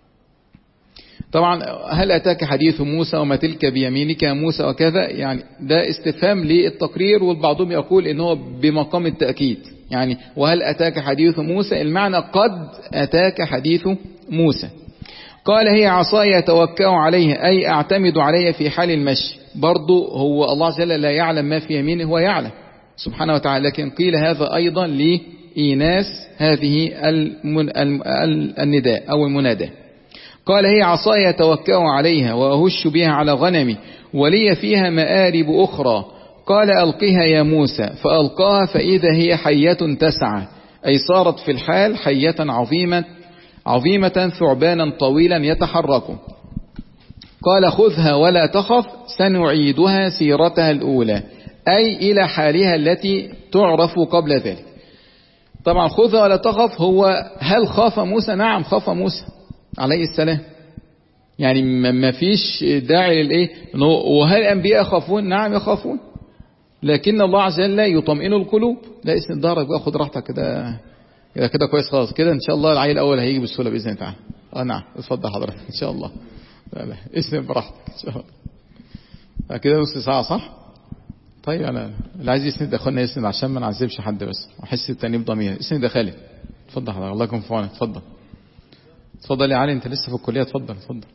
طبعا هل أتاك حديث موسى وما تلك بيمينك يا موسى وكذا، يعني ده استفهام للتقرير، والبعضهم يقول إنه بمقام التأكيد، يعني وهل أتاك حديث موسى المعنى قد أتاك حديث موسى. قال هي عصاي أتوكأ عليها، أي أعتمد عليها في حال المشي. برضو هو الله عز وجل لا يعلم ما في يمينه، هو يعلم سبحانه وتعالى، لكن قيل هذا أيضا لإيناس هذه النداء أو المناداة. قال هي عصاي أتوكأ عليها وأهش بها على غنمي ولي فيها مآرب أخرى. قال ألقها يا موسى فألقاها فإذا هي حية تسعى، أي صارت في الحال حية عظيمة عظيمة ثعبانا طويلا يتحرك. قال خذها ولا تخف سنعيدها سيرتها الأولى، أي إلى حالها التي تعرف قبل ذلك. طبعا خذها ولا تخف، هو هل خاف موسى؟ نعم خاف موسى عليه السلام، يعني ما فيش داعي للإيه. وهل الأنبياء يخافون؟ نعم يخافون، لكن الله عز وجل يطمئن القلوب. لا اسند ظهرك بقى، خد راحتك كده كده كده كويس خلاص كده، ان شاء الله العيل الاول هيجي بسهوله باذن الله تعالى. اه نعم اتفضل حضرتك ان شاء الله. لا لا اسند براحتك ان شاء الله. كده نص ساعه صح؟ طيب انا اللي عايز يسند اخونا يسند عشان ما نعذبش حد، بس واحس التانيب ضمير. اسند يا خالد. اتفضل حضرتك، الله يكون في عونك. اتفضل اتفضل يا علي، انت لسه في الكليه. اتفضل اتفضل.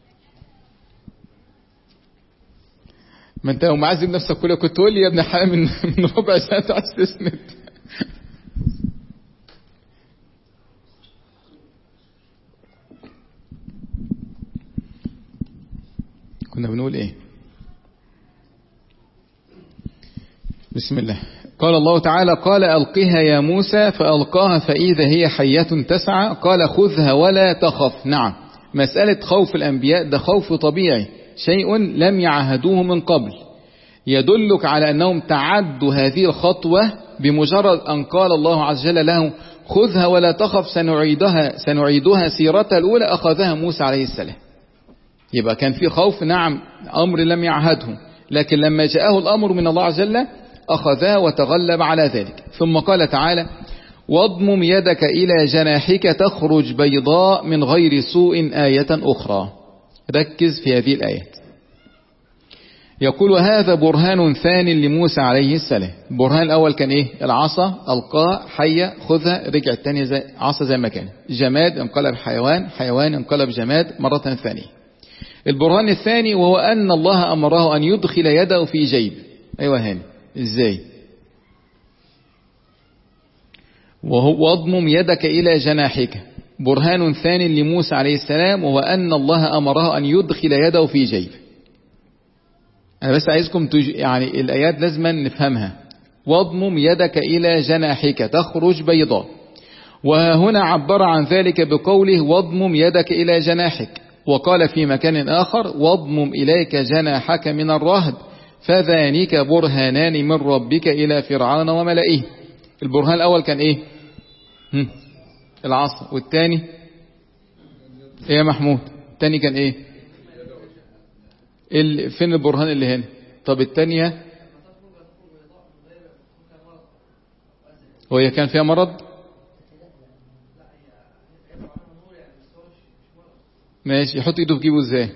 ما انت يوم معذب نفسك كله كنت تقول لي يا ابن حرام من من ربع ساعه عايز تسند. كنا بنقول ايه؟ بسم الله. قال الله تعالى قال ألقها يا موسى فألقاها فإذا هي حية تسعى. قال خذها ولا تخف. نعم مسألة خوف الأنبياء ده خوف طبيعي، شيء لم يعهدوه من قبل، يدلك على أنهم تعدوا هذه الخطوة بمجرد أن قال الله عز وجل له خذها ولا تخف سنعيدها سنعيدها سيرتها الأولى، أخذها موسى عليه السلام. يبقى كان في خوف، نعم أمر لم يعهده، لكن لما جاءه الأمر من الله عز وجل أخذها وتغلب على ذلك. ثم قال تعالى واضمم يدك إلى جناحك تخرج بيضاء من غير سوء آية أخرى. ركز في هذه الآيات. يقول هذا برهان ثاني لموسى عليه السلام. البرهان الأول كان إيه؟ العصا ألقاها حية خذها، رجع الثانية زي عصا زي ما كان، جماد انقلب حيوان، حيوان انقلب جماد مرة ثانية. البرهان الثاني وهو أن الله أمره أن يدخل يده في جيب. أيوة هاني إزاي؟ وهو واضمم يدك إلى جناحك. برهان ثاني لموسى عليه السلام وهو أن الله أمره أن يدخل يده في جيب. أنا بس عايزكم تج... يعني الآيات لازم نفهمها. واضمم يدك إلى جناحك تخرج بيضاء، وهنا عبر عن ذلك بقوله واضمم يدك إلى جناحك، وقال في مكان آخر واضمم إليك جناحك من الرهب فذانك برهانان من ربك إلى فرعون وملئه. البرهان الأول كان إيه؟ هم. العصا. والثاني إيه يا محمود؟ الثاني كان إيه؟ ال... فين البرهان اللي هنا؟ طب الثانية وهي كان فيها مرض؟ ماشي. يحط ايده في جيبه ازاي؟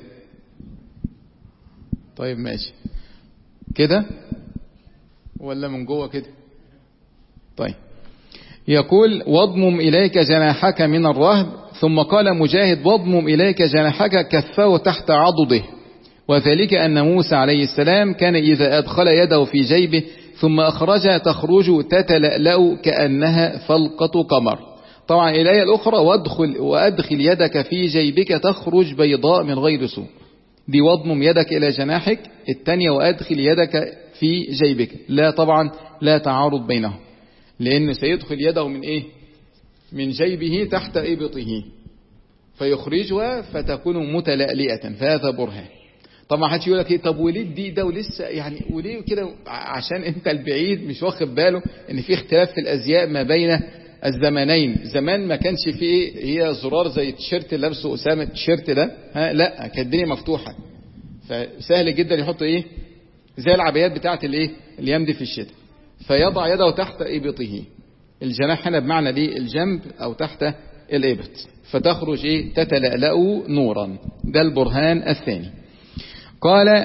طيب ماشي كده ولا من جوه كده؟ طيب يقول واضمم إليك جناحك من الرهب. ثم قال مجاهد واضمم إليك جناحك كفه تحت عضده، وذلك أن موسى عليه السلام كان إذا أدخل يده في جيبه ثم أخرجها تخرج تتلألأ كأنها فلقة قمر. طبعا الآية الأخرى وادخل وأدخل يدك في جيبك تخرج بيضاء من غير سوء، دي واضمم يدك إلى جناحك. الثانية وأدخل يدك في جيبك، لا طبعا لا تعارض بينهم، لأن سيدخل يده من إيه؟ من جيبه تحت إبطه، فيخرجها فتكون متلألئة، فهذا برهان. طبعا حدش يقول لك ايه طب وليه الدي ده ولسه يعني وليه كده؟ عشان انت البعيد مش واخد باله ان في اختلاف في الازياء ما بين الزمانين. زمان ما كانش فيه هي زرار زي التيشيرت اللي لابسه اسامه التيشيرت ده، ها لا، كانت الدنيا مفتوحه، فسهل جدا يحط ايه زي العبايات بتاعه الايه اليمد في الشتاء، فيضع يده تحت ابطه، الجناح هنا بمعنى دي الجنب او تحت الابط، فتخرج ايه تتلألأ نورا. ده البرهان الثاني. قال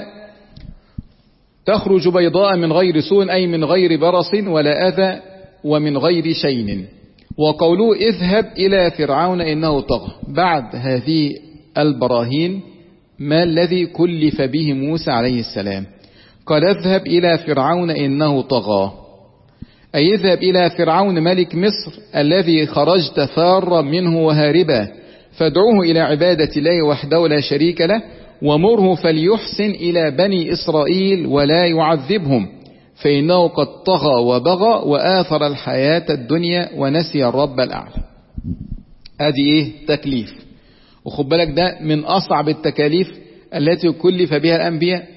تخرج بيضاء من غير سوء، أي من غير برص ولا أذى ومن غير شين. وقوله اذهب إلى فرعون إنه طغى، بعد هذه البراهين ما الذي كلف به موسى عليه السلام؟ قال اذهب إلى فرعون إنه طغى، أي اذهب إلى فرعون ملك مصر الذي خرجت ثارا منه وهاربا، فادعوه إلى عبادة الله وحده لا شريك له، ومره فليحسن إلى بني إسرائيل ولا يعذبهم، فإنه قد طغى وبغى وآثر الحياة الدنيا ونسي الرب الأعلى. هذه إيه تكليف، وخد بالك ده من أصعب التكاليف التي كلف بها الأنبياء،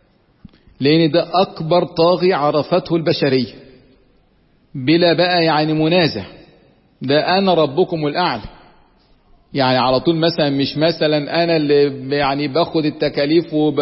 لأن ده أكبر طاغي عرفته البشرية بلا بقى يعني منازع، ده أنا ربكم الأعلى. يعني على طول مثلا مش مثلا انا اللي يعني باخد التكاليف وب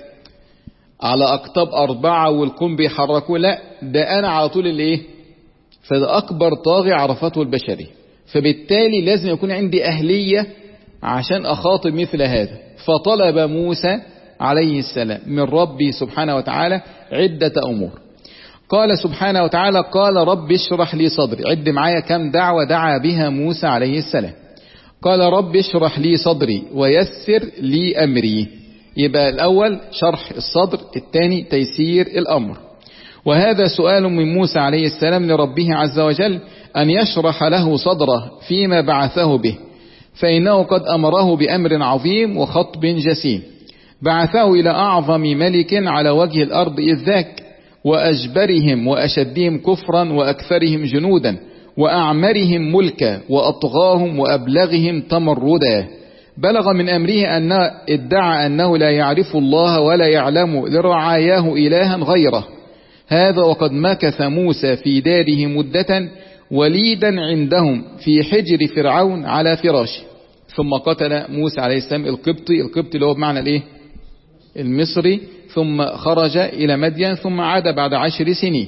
على اقطاب اربعة والكون بيحركوا، لا ده انا على طول اللي ايه. فده اكبر طاغي عرفته البشرية، فبالتالي لازم يكون عندي اهلية عشان اخاطب مثل هذا. فطلب موسى عليه السلام من ربي سبحانه وتعالى عدة امور. قال سبحانه وتعالى قال رب اشرح لي صدري. عد معايا كم دعوة دعا بها موسى عليه السلام. قال رب اشرح لي صدري ويسر لي أمري، يبقى الأول شرح الصدر، الثاني تيسير الأمر. وهذا سؤال من موسى عليه السلام لربه عز وجل أن يشرح له صدره فيما بعثه به، فإنه قد أمره بأمر عظيم وخطب جسيم، بعثه إلى أعظم ملك على وجه الأرض إذ ذاك، وأجبرهم وأشدهم كفرا وأكثرهم جنودا وأعمرهم ملكا وأطغاهم وأبلغهم تمردا. بلغ من أمره أن ادعى أنه لا يعرف الله ولا يعلم لرعاياه إلها غيره. هذا وقد مكث موسى في داره مدة وليدا عندهم في حجر فرعون على فراشه، ثم قتل موسى عليه السلام القبطي، القبطي اللي هو بمعنى الايه المصري، ثم خرج إلى مدين ثم عاد بعد عشر سنين.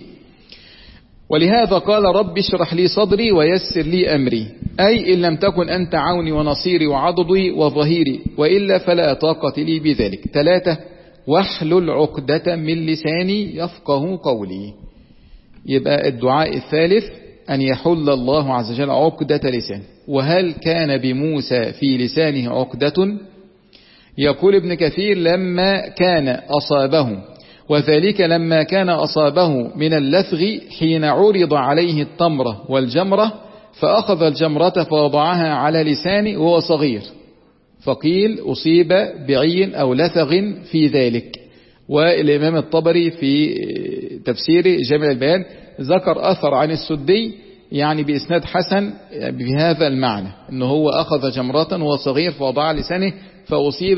ولهذا قال رب اشرح لي صدري ويسر لي أمري، أي إن لم تكن أنت عوني ونصيري وعضدي وظهيري وإلا فلا طاقة لي بذلك. ثلاثة واحلل عقدة من لساني يفقه قولي. يبقى الدعاء الثالث أن يحل الله عز وجل عقدة لسان. وهل كان بموسى في لسانه عقدة؟ يقول ابن كثير لما كان أصابه، وذلك لما كان أصابه من اللثغ حين عرض عليه التمرة والجمرة، فأخذ الجمرة فوضعها على لسانه وهو صغير، فقيل أصيب بعي أو لثغ في ذلك. والإمام الطبري في تفسيره جامع البيان ذكر أثر عن السدي يعني بإسناد حسن بهذا المعنى، أنه هو أخذ جمرة وهو صغير فوضعها على لسانه فأصيب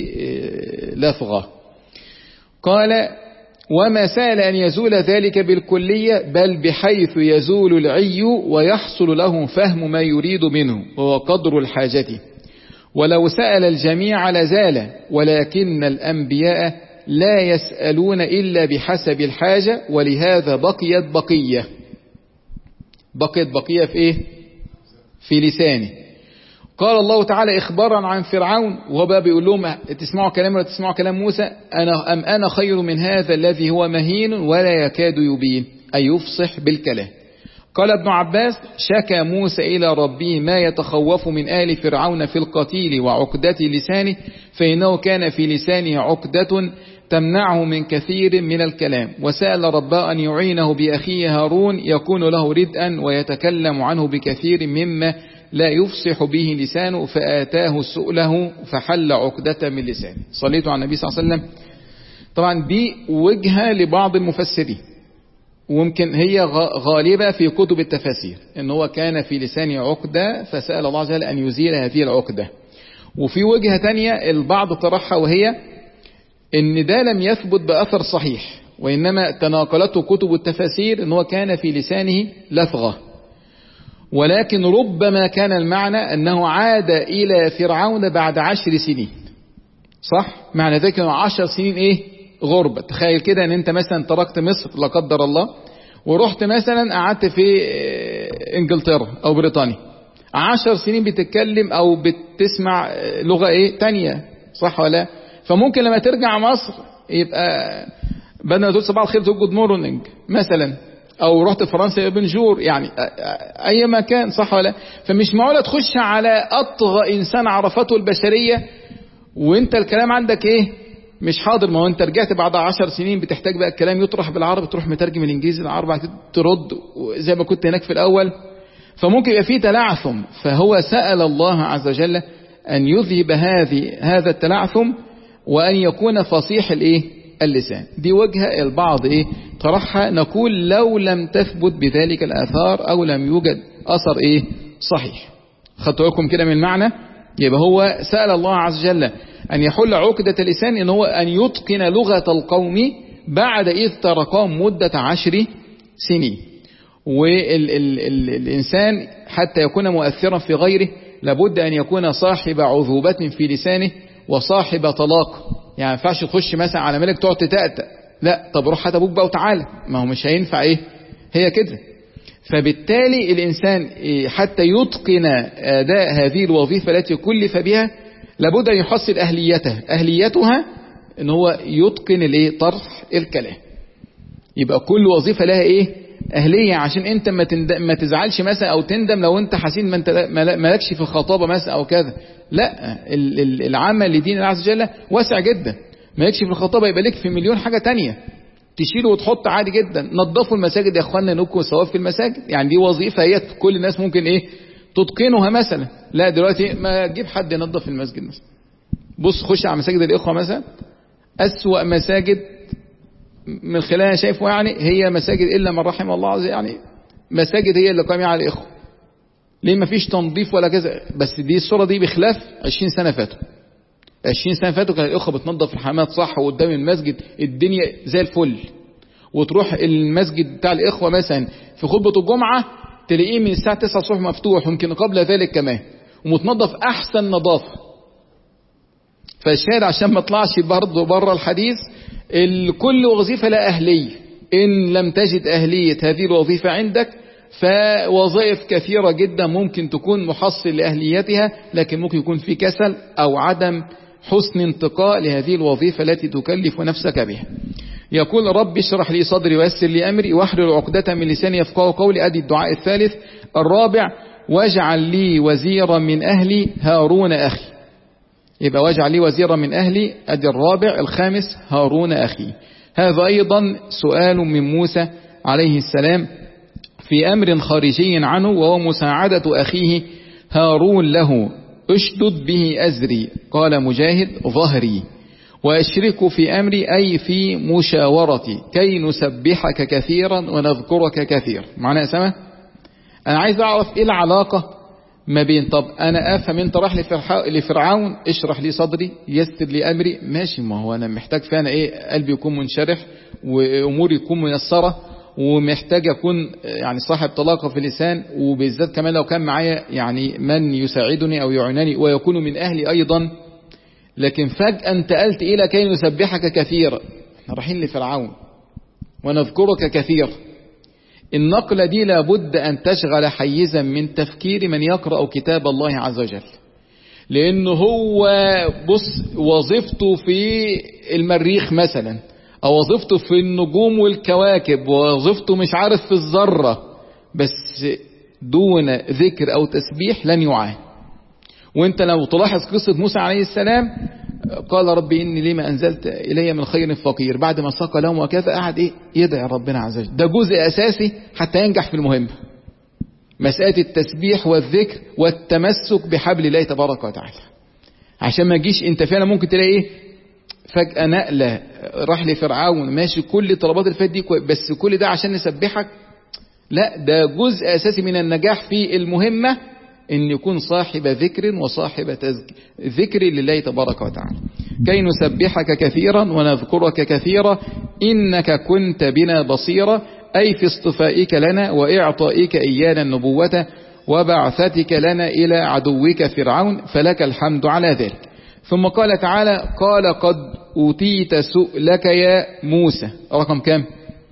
بلثغة. قال وما سأل أن يزول ذلك بالكلية، بل بحيث يزول العي ويحصل له فهم ما يريد منه وهو قدر الحاجة. ولو سأل الجميع لزال، ولكن الأنبياء لا يسألون إلا بحسب الحاجة، ولهذا بقيت بقية. بقيت بقية في إيه؟ في لسانه. قال الله تعالى إخبارا عن فرعون وهو بقى بيقول لهم تسمعوا كلام ولا تسمعوا كلام موسى، أنا أم أنا خير من هذا الذي هو مهين ولا يكاد يبين، أي يفصح بالكلام. قال ابن عباس شكى موسى إلى ربه ما يتخوف من آل فرعون في القتيل وعقدة لسانه، فإنه كان في لسانه عقدة تمنعه من كثير من الكلام، وسأل ربه أن يعينه بأخيه هارون يكون له ردءا ويتكلم عنه بكثير مما لا يفصح به لسانه، فآتاه سؤله فحل عقدة من لسانه. صليتوا على النبي صلى الله عليه وسلم. طبعا دي وجهة لبعض المفسرين، وممكن هي غالبة في كتب التفاسير، إن هو كان في لسانه عقدة فسأل الله عز وجل أن يزيل هذه العقدة. وفي وجهة تانية البعض طرحها، وهي ان ده لم يثبت بأثر صحيح، وإنما تناقلته كتب التفاسير ان هو كان في لسانه لثغة، ولكن ربما كان المعنى أنه عاد إلى فرعون بعد عشر سنين. صح؟ معنى ذلك أنه عشر سنين إيه؟ غربة. تخيل كده أن أنت مثلا تركت مصر لا قدر الله ورحت مثلا قعدت في إنجلترا أو بريطانيا عشر سنين بتتكلم أو بتسمع لغة إيه؟ تانية. صح ولا؟ فممكن لما ترجع مصر يبقى بدل ما تقول صباح الخير تقول جود مورنينج مثلا، او رحت فرنسا بنجور، يعني اي مكان. صح ولا؟ فمش معقوله تخش على اطغى انسان عرفته البشريه وانت الكلام عندك ايه مش حاضر. ما هو انت رجعت بعد عشر سنين بتحتاج بقى الكلام يطرح بالعربي، تروح مترجم الانجليزي للعربي ترد زي ما كنت هناك في الاول، فممكن يبقى فيه تلعثم. فهو سأل الله عز وجل ان يذهب هذه هذا التلعثم وان يكون فصيح الايه اللسان. دي وجهة البعض ايه طرحها، نقول لو لم تثبت بذلك الآثار او لم يوجد اثر ايه صحيح. خدتوا لكم كده من المعنى؟ يبقى هو سأل الله عز وجل ان يحل عقدة اللسان، ان هو ان يتقن لغة القوم بعد اذ تركهم مدة عشر سنين. والإنسان حتى يكون مؤثرا في غيره لابد ان يكون صاحب عذوبة في لسانه وصاحب طلاق. يعني ما ينفعش تخش مثلا على ملك تقعد تتأتأ، لا طب روح هات ابوك بقى وتعالى، ما هو مش هينفع ايه هي كده. فبالتالي الانسان حتى يتقن اداء هذه الوظيفة التي كلف بها لابد ان يحصل اهليتها. اهليتها ان هو يتقن الايه طرح الكلام. يبقى كل وظيفة لها ايه اهلية، عشان انت ما, ما تزعلش مثلا او تندم لو انت حسين ما انت مالكش في الخطابة مثلا او كذا. لا، العمل لدين الله عز وجل واسع جدا. مالكش في الخطابة يبقى لك في مليون حاجة تانية تشيله وتحط عادي جدا. نظفوا المساجد يا اخوانا، نبكوا ثواب في المساجد، يعني دي وظيفة هي كل الناس ممكن ايه تتقنها مثلا. لا دلوقتي ما تجيب حد ينظف المسجد مثلا. بص خش على مساجد الاخوة مثلا، اسوأ مساجد من خلالها شايفه يعني هي مساجد إلا من رحم الله عز وجل، يعني مساجد هي اللي قائمة على الإخوة. ليه ما فيش تنظيف ولا كذا؟ بس دي الصورة دي بخلاف عشرين سنة فاتوا. عشرين سنة فاتوا كان الإخوة بتنظف الحمامات صح وقدام المسجد الدنيا زي الفل. وتروح المسجد بتاع الإخوة مثلا في خطبة الجمعة تلاقيه من الساعة تسعة الصبح مفتوح، يمكن قبل ذلك كمان، ومتنظف أحسن نظافة. فالشاهد عشان ما طلعش برضه بره الحديث، كل وظيفة لا أهلية. إن لم تجد أهلية هذه الوظيفة عندك فوظائف كثيرة جدا ممكن تكون محصل لأهليتها، لكن ممكن يكون في كسل أو عدم حسن انتقاء لهذه الوظيفة التي تكلف نفسك بها. يقول رب اشرح لي صدري ويسر لي أمري واحلل عقدة من لساني يفقهوا قولي. أدي الدعاء الثالث. الرابع واجعل لي وزيرا من أهلي هارون أخي. يبقى واجعل لي وزيرا من أهلي أدي الرابع. الخامس هارون أخي. هذا أيضا سؤال من موسى عليه السلام في أمر خارجي عنه، وهو مساعدة أخيه هارون له. اشدد به أزري، قال مجاهد ظهري، وأشرك في أمري أي في مشاورتي كي نسبحك كثيرا ونذكرك كثير. معنى أسمه أنا عايز أعرف إيه العلاقة ما بين، طب أنا أفهم أنت راح لفرعون اشرح لي صدري يسر لي أمري، ماشي، ما هو أنا محتاج فينا إيه قلبي يكون منشرح وأموري يكون ميسرة، ومحتاج أكون يعني صاحب طلاقة في اللسان، وبالذات كمان لو كان معايا يعني من يساعدني أو يعينني ويكون من أهلي أيضا. لكن فجأة انتقلت إلى كي نسبحك كثيرا، احنا رايحين لفرعون ونذكرك كثير. النقلة دي لابد أن تشغل حيزا من تفكير من يقرأ كتاب الله عز وجل، لأنه هو بص وظيفته في المريخ مثلا، أو وظيفته في النجوم والكواكب، ووظيفته مش عارف في الذرة، بس دون ذكر أو تسبيح لن يعان. وانت لو تلاحظ قصة موسى عليه السلام، قال ربي إني لما أنزلت إلي من خير فقير، بعد ما ساق لهم وكذا قعد إيه يدعي ربنا عز وجل. ده جزء أساسي حتى ينجح في المهمة، مسألة التسبيح والذكر والتمسك بحبل الله تبارك وتعالى، عشان ما تجيش انت فعلا ممكن تلاقي ايه فجأة نقلة راح لفرعون ماشي كل طلبات الفات دي بس كل ده عشان نسبحك. لا، ده جزء أساسي من النجاح في المهمة أن يكون صاحب ذكر وصاحب ذكر لله تبارك وتعالى. كي نسبحك كثيرا ونذكرك كثيرا إنك كنت بنا بصيرا، أي في اصطفائك لنا وإعطائك إيانا النبوة وبعثتك لنا إلى عدوك فرعون، فلك الحمد على ذلك. ثم قال تعالى: قال قد أوتيت سؤلك يا موسى. رقم كم؟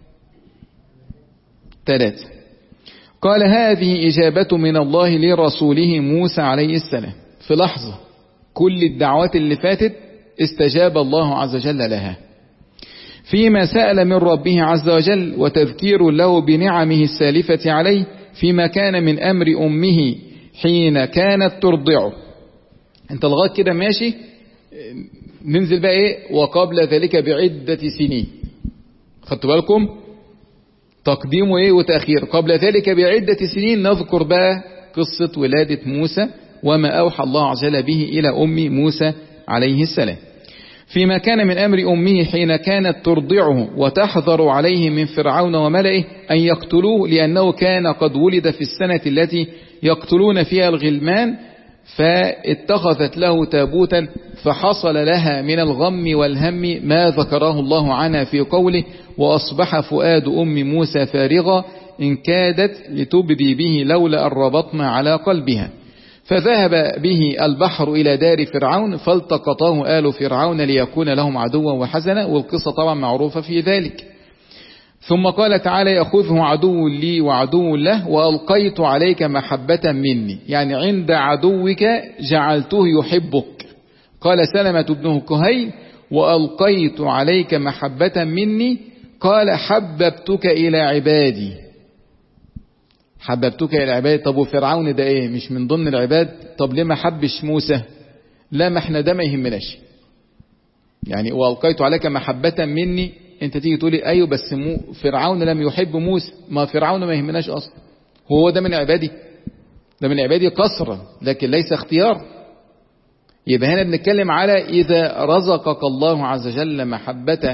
ثلاثة. قال: هذه إجابة من الله لرسوله موسى عليه السلام. في لحظة كل الدعوات اللي فاتت استجاب الله عز وجل لها، فيما سأل من ربه عز وجل وتذكير له بنعمه السالفة عليه، فيما كان من أمر أمه حين كانت ترضعه. انت لغاية كده ماشي، ننزل بقى ايه؟ وقبل ذلك بعدة سنين. خدتوا بالكم؟ تقديم ايه وتأخير. قبل ذلك بعدة سنين نذكر بقى قصة ولادة موسى وما أوحى الله عز وجل به إلى أم موسى عليه السلام. فيما كان من أمر أمه حين كانت ترضعه وتحذر عليه من فرعون وملئه أن يقتلوه، لأنه كان قد ولد في السنة التي يقتلون فيها الغلمان، فاتخذت له تابوتا فحصل لها من الغم والهم ما ذكره الله عنها في قوله: وأصبح فؤاد أم موسى فارغا إن كادت لتبدي به لولا أن ربطنا على قلبها. فذهب به البحر إلى دار فرعون فالتقطه آل فرعون ليكون لهم عدوا وحزنا، والقصة طبعا معروفة في ذلك. ثم قال تعالى: يأخذه عدو لي وعدو له وألقيت عليك محبة مني، يعني عند عدوك جعلته يحبك. قال سلمة بن كهيل: وألقيت عليك محبة مني، قال حببتك إلى عبادي. حببتك إلى عبادي. طب وفرعون ده ايه؟ مش من ضمن العباد؟ طب ليه ما حبش موسى؟ لا، ما احنا ده ما يهمناش. يعني وألقيت عليك محبة مني، انت تيجي تقولي ايوه بس مو فرعون لم يحب موسى. ما فرعون ما يهمناش اصلا، هو ده من عبادي؟ ده من عبادي قصرا لكن ليس اختيار. يبقى هنا بنتكلم على إذا رزقك الله عز وجل محبة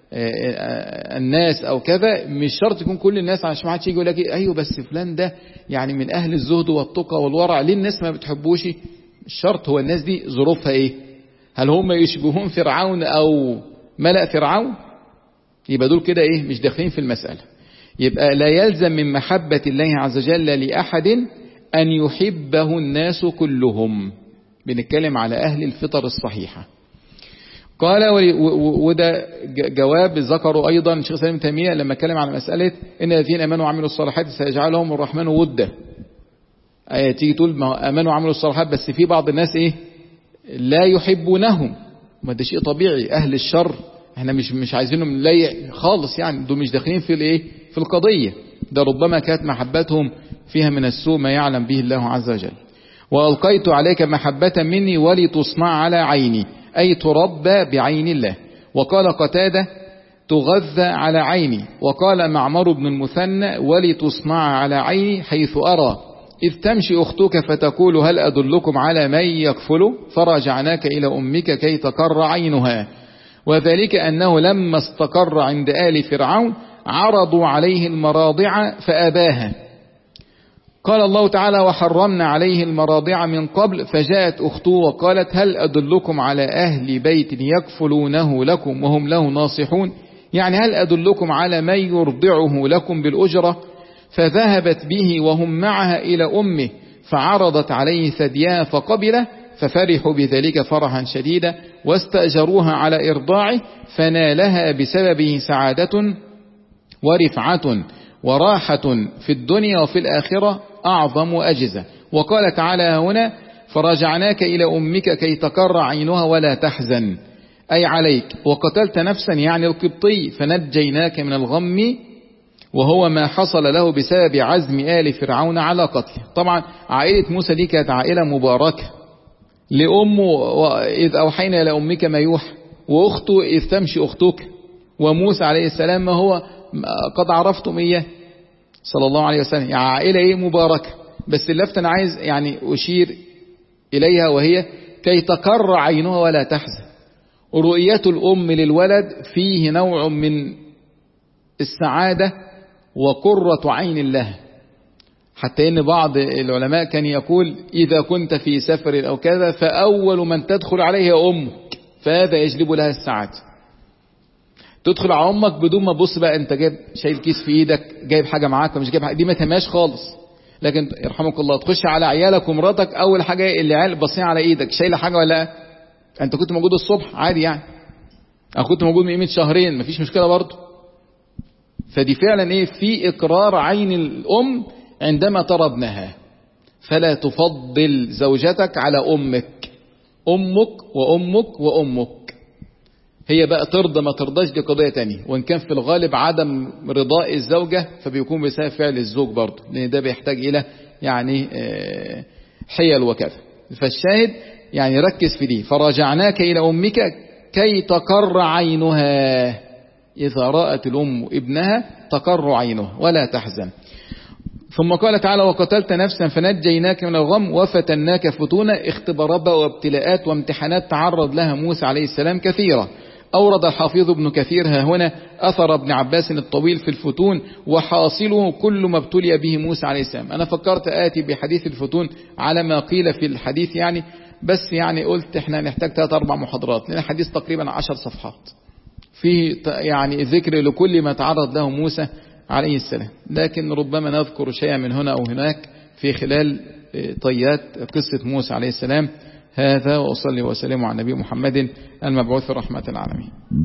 الناس أو كذا، مش شرط يكون كل الناس، عشان ما حدش يجي يقول لك أيوه بس فلان ده يعني من أهل الزهد والتقى والورع، ليه الناس ما بتحبوش؟ مش شرط. هو الناس دي ظروفها إيه؟ هل هم يشبهون فرعون أو ملأ فرعون؟ يبقى دول كده إيه؟ مش داخلين في المسألة. يبقى لا يلزم من محبة الله عز وجل لأحد أن يحبه الناس كلهم. بنتكلم على أهل الفطر الصحيحة. قال، وده جواب ذكروا أيضا الشيخ سليم تيمية لما اتكلم على مسألة إن الذين آمنوا وعملوا الصالحات سيجعلهم الرحمن ودا. آية تيجي تقول ما آمنوا وعملوا الصالحات، بس في بعض الناس إيه لا يحبونهم. ما ده شيء طبيعي، أهل الشر احنا مش مش عايزينهم لا خالص، يعني دول مش داخلين في الايه في القضية. ده ربما كانت محبتهم فيها من السوء ما يعلم به الله عز وجل. وألقيت عليك محبة مني ولتصنع على عيني، أي تربى بعين الله. وقال قتادة: تغذى على عيني. وقال معمر بن المثنى: ولتصنع على عيني حيث أرى إذ تمشي أختك فتقول هل أدلكم على من يكفله فرجعناك إلى أمك كي تقر عينها. وذلك أنه لما استقر عند آل فرعون عرضوا عليه المراضع فأباها. قال الله تعالى: وحرمنا عليه المراضع من قبل فجاءت أخته وقالت هل أدلكم على أهل بيت يكفلونه لكم وهم له ناصحون، يعني هل أدلكم على من يرضعه لكم بالأجرة. فذهبت به وهم معها إلى أمه فعرضت عليه ثديها فقبله، ففرحوا بذلك فرحا شديدا واستأجروها على إرضاعه، فنالها بسببه سعادة ورفعة وراحة في الدنيا وفي الآخرة أعظم أجزة. وقال تعالى هنا: فرجعناك إلى أمك كي تقر عينها ولا تحزن، أي عليك. وقتلت نفسا يعني القبطي فنجيناك من الغم، وهو ما حصل له بسبب عزم آل فرعون على قتله. طبعا عائلة موسى دي كانت عائلة مباركة، لأمه إذ أوحينا إلى أمك ما يوحى، وأخته إذ تمشي أختك، وموسى عليه السلام ما هو قد عرفتم إياه صلى الله عليه وسلم. يعني عائلة إيه مباركة. بس اللفت أنا عايز يعني أشير إليها، وهي كي تقر عينها ولا تحزن. رؤية الأم للولد فيه نوع من السعادة وقرة عين الله. حتى ان بعض العلماء كان يقول إذا كنت في سفر أو كذا فأول من تدخل عليه أمك، فهذا يجلب لها السعادة. تدخل على أمك بدون ما تبص بقى أنت جايب شايل كيس في إيدك، جايب حاجة معاك ومش جايب حاجة، دي ما تهمهاش خالص. لكن يرحمك الله تخش على عيالك ومراتك، أول حاجة اللي عيال باصين على إيدك شايلة حاجة ولا لا؟ أنت كنت موجود الصبح عادي يعني، أو كنت موجود من قيمة شهرين مفيش مشكلة برضه. فدي فعلا إيه، في إقرار عين الأم عندما ترى ابنها. فلا تفضل زوجتك على أمك، أمك وأمك وأمك. هي بقى ترضى ما ترضاش دي قضية تانية، وإن كان في الغالب عدم رضاء الزوجة فبيكون بسبب فعل الزوج برضه، لأن ده بيحتاج إلى يعني حيل وكذا. فالشاهد يعني ركز في دي، فرجعناك إلى أمك كي تقر عينها. إذا رأت الأم ابنها تقر عينها ولا تحزن. ثم قال تعالى وقتلت نفسا فنجيناك من الغم وفتناك فتونا. اختبارات وابتلاءات وامتحانات تعرض لها موسى عليه السلام كثيرة. أورد الحافظ ابن كثير ها هنا أثر ابن عباس الطويل في الفتون، وحاصله كل ما ابتلي به موسى عليه السلام. أنا فكرت آتي بحديث الفتون على ما قيل في الحديث يعني، بس يعني قلت احنا نحتاج ثلاث أربع محاضرات، لأن الحديث تقريبا عشر صفحات فيه يعني ذكر لكل ما تعرض له موسى عليه السلام. لكن ربما نذكر شيئا من هنا أو هناك في خلال طيات قصة موسى عليه السلام. هذا وأصلي وسلم على نبي محمد المبعوث رحمة العالمين.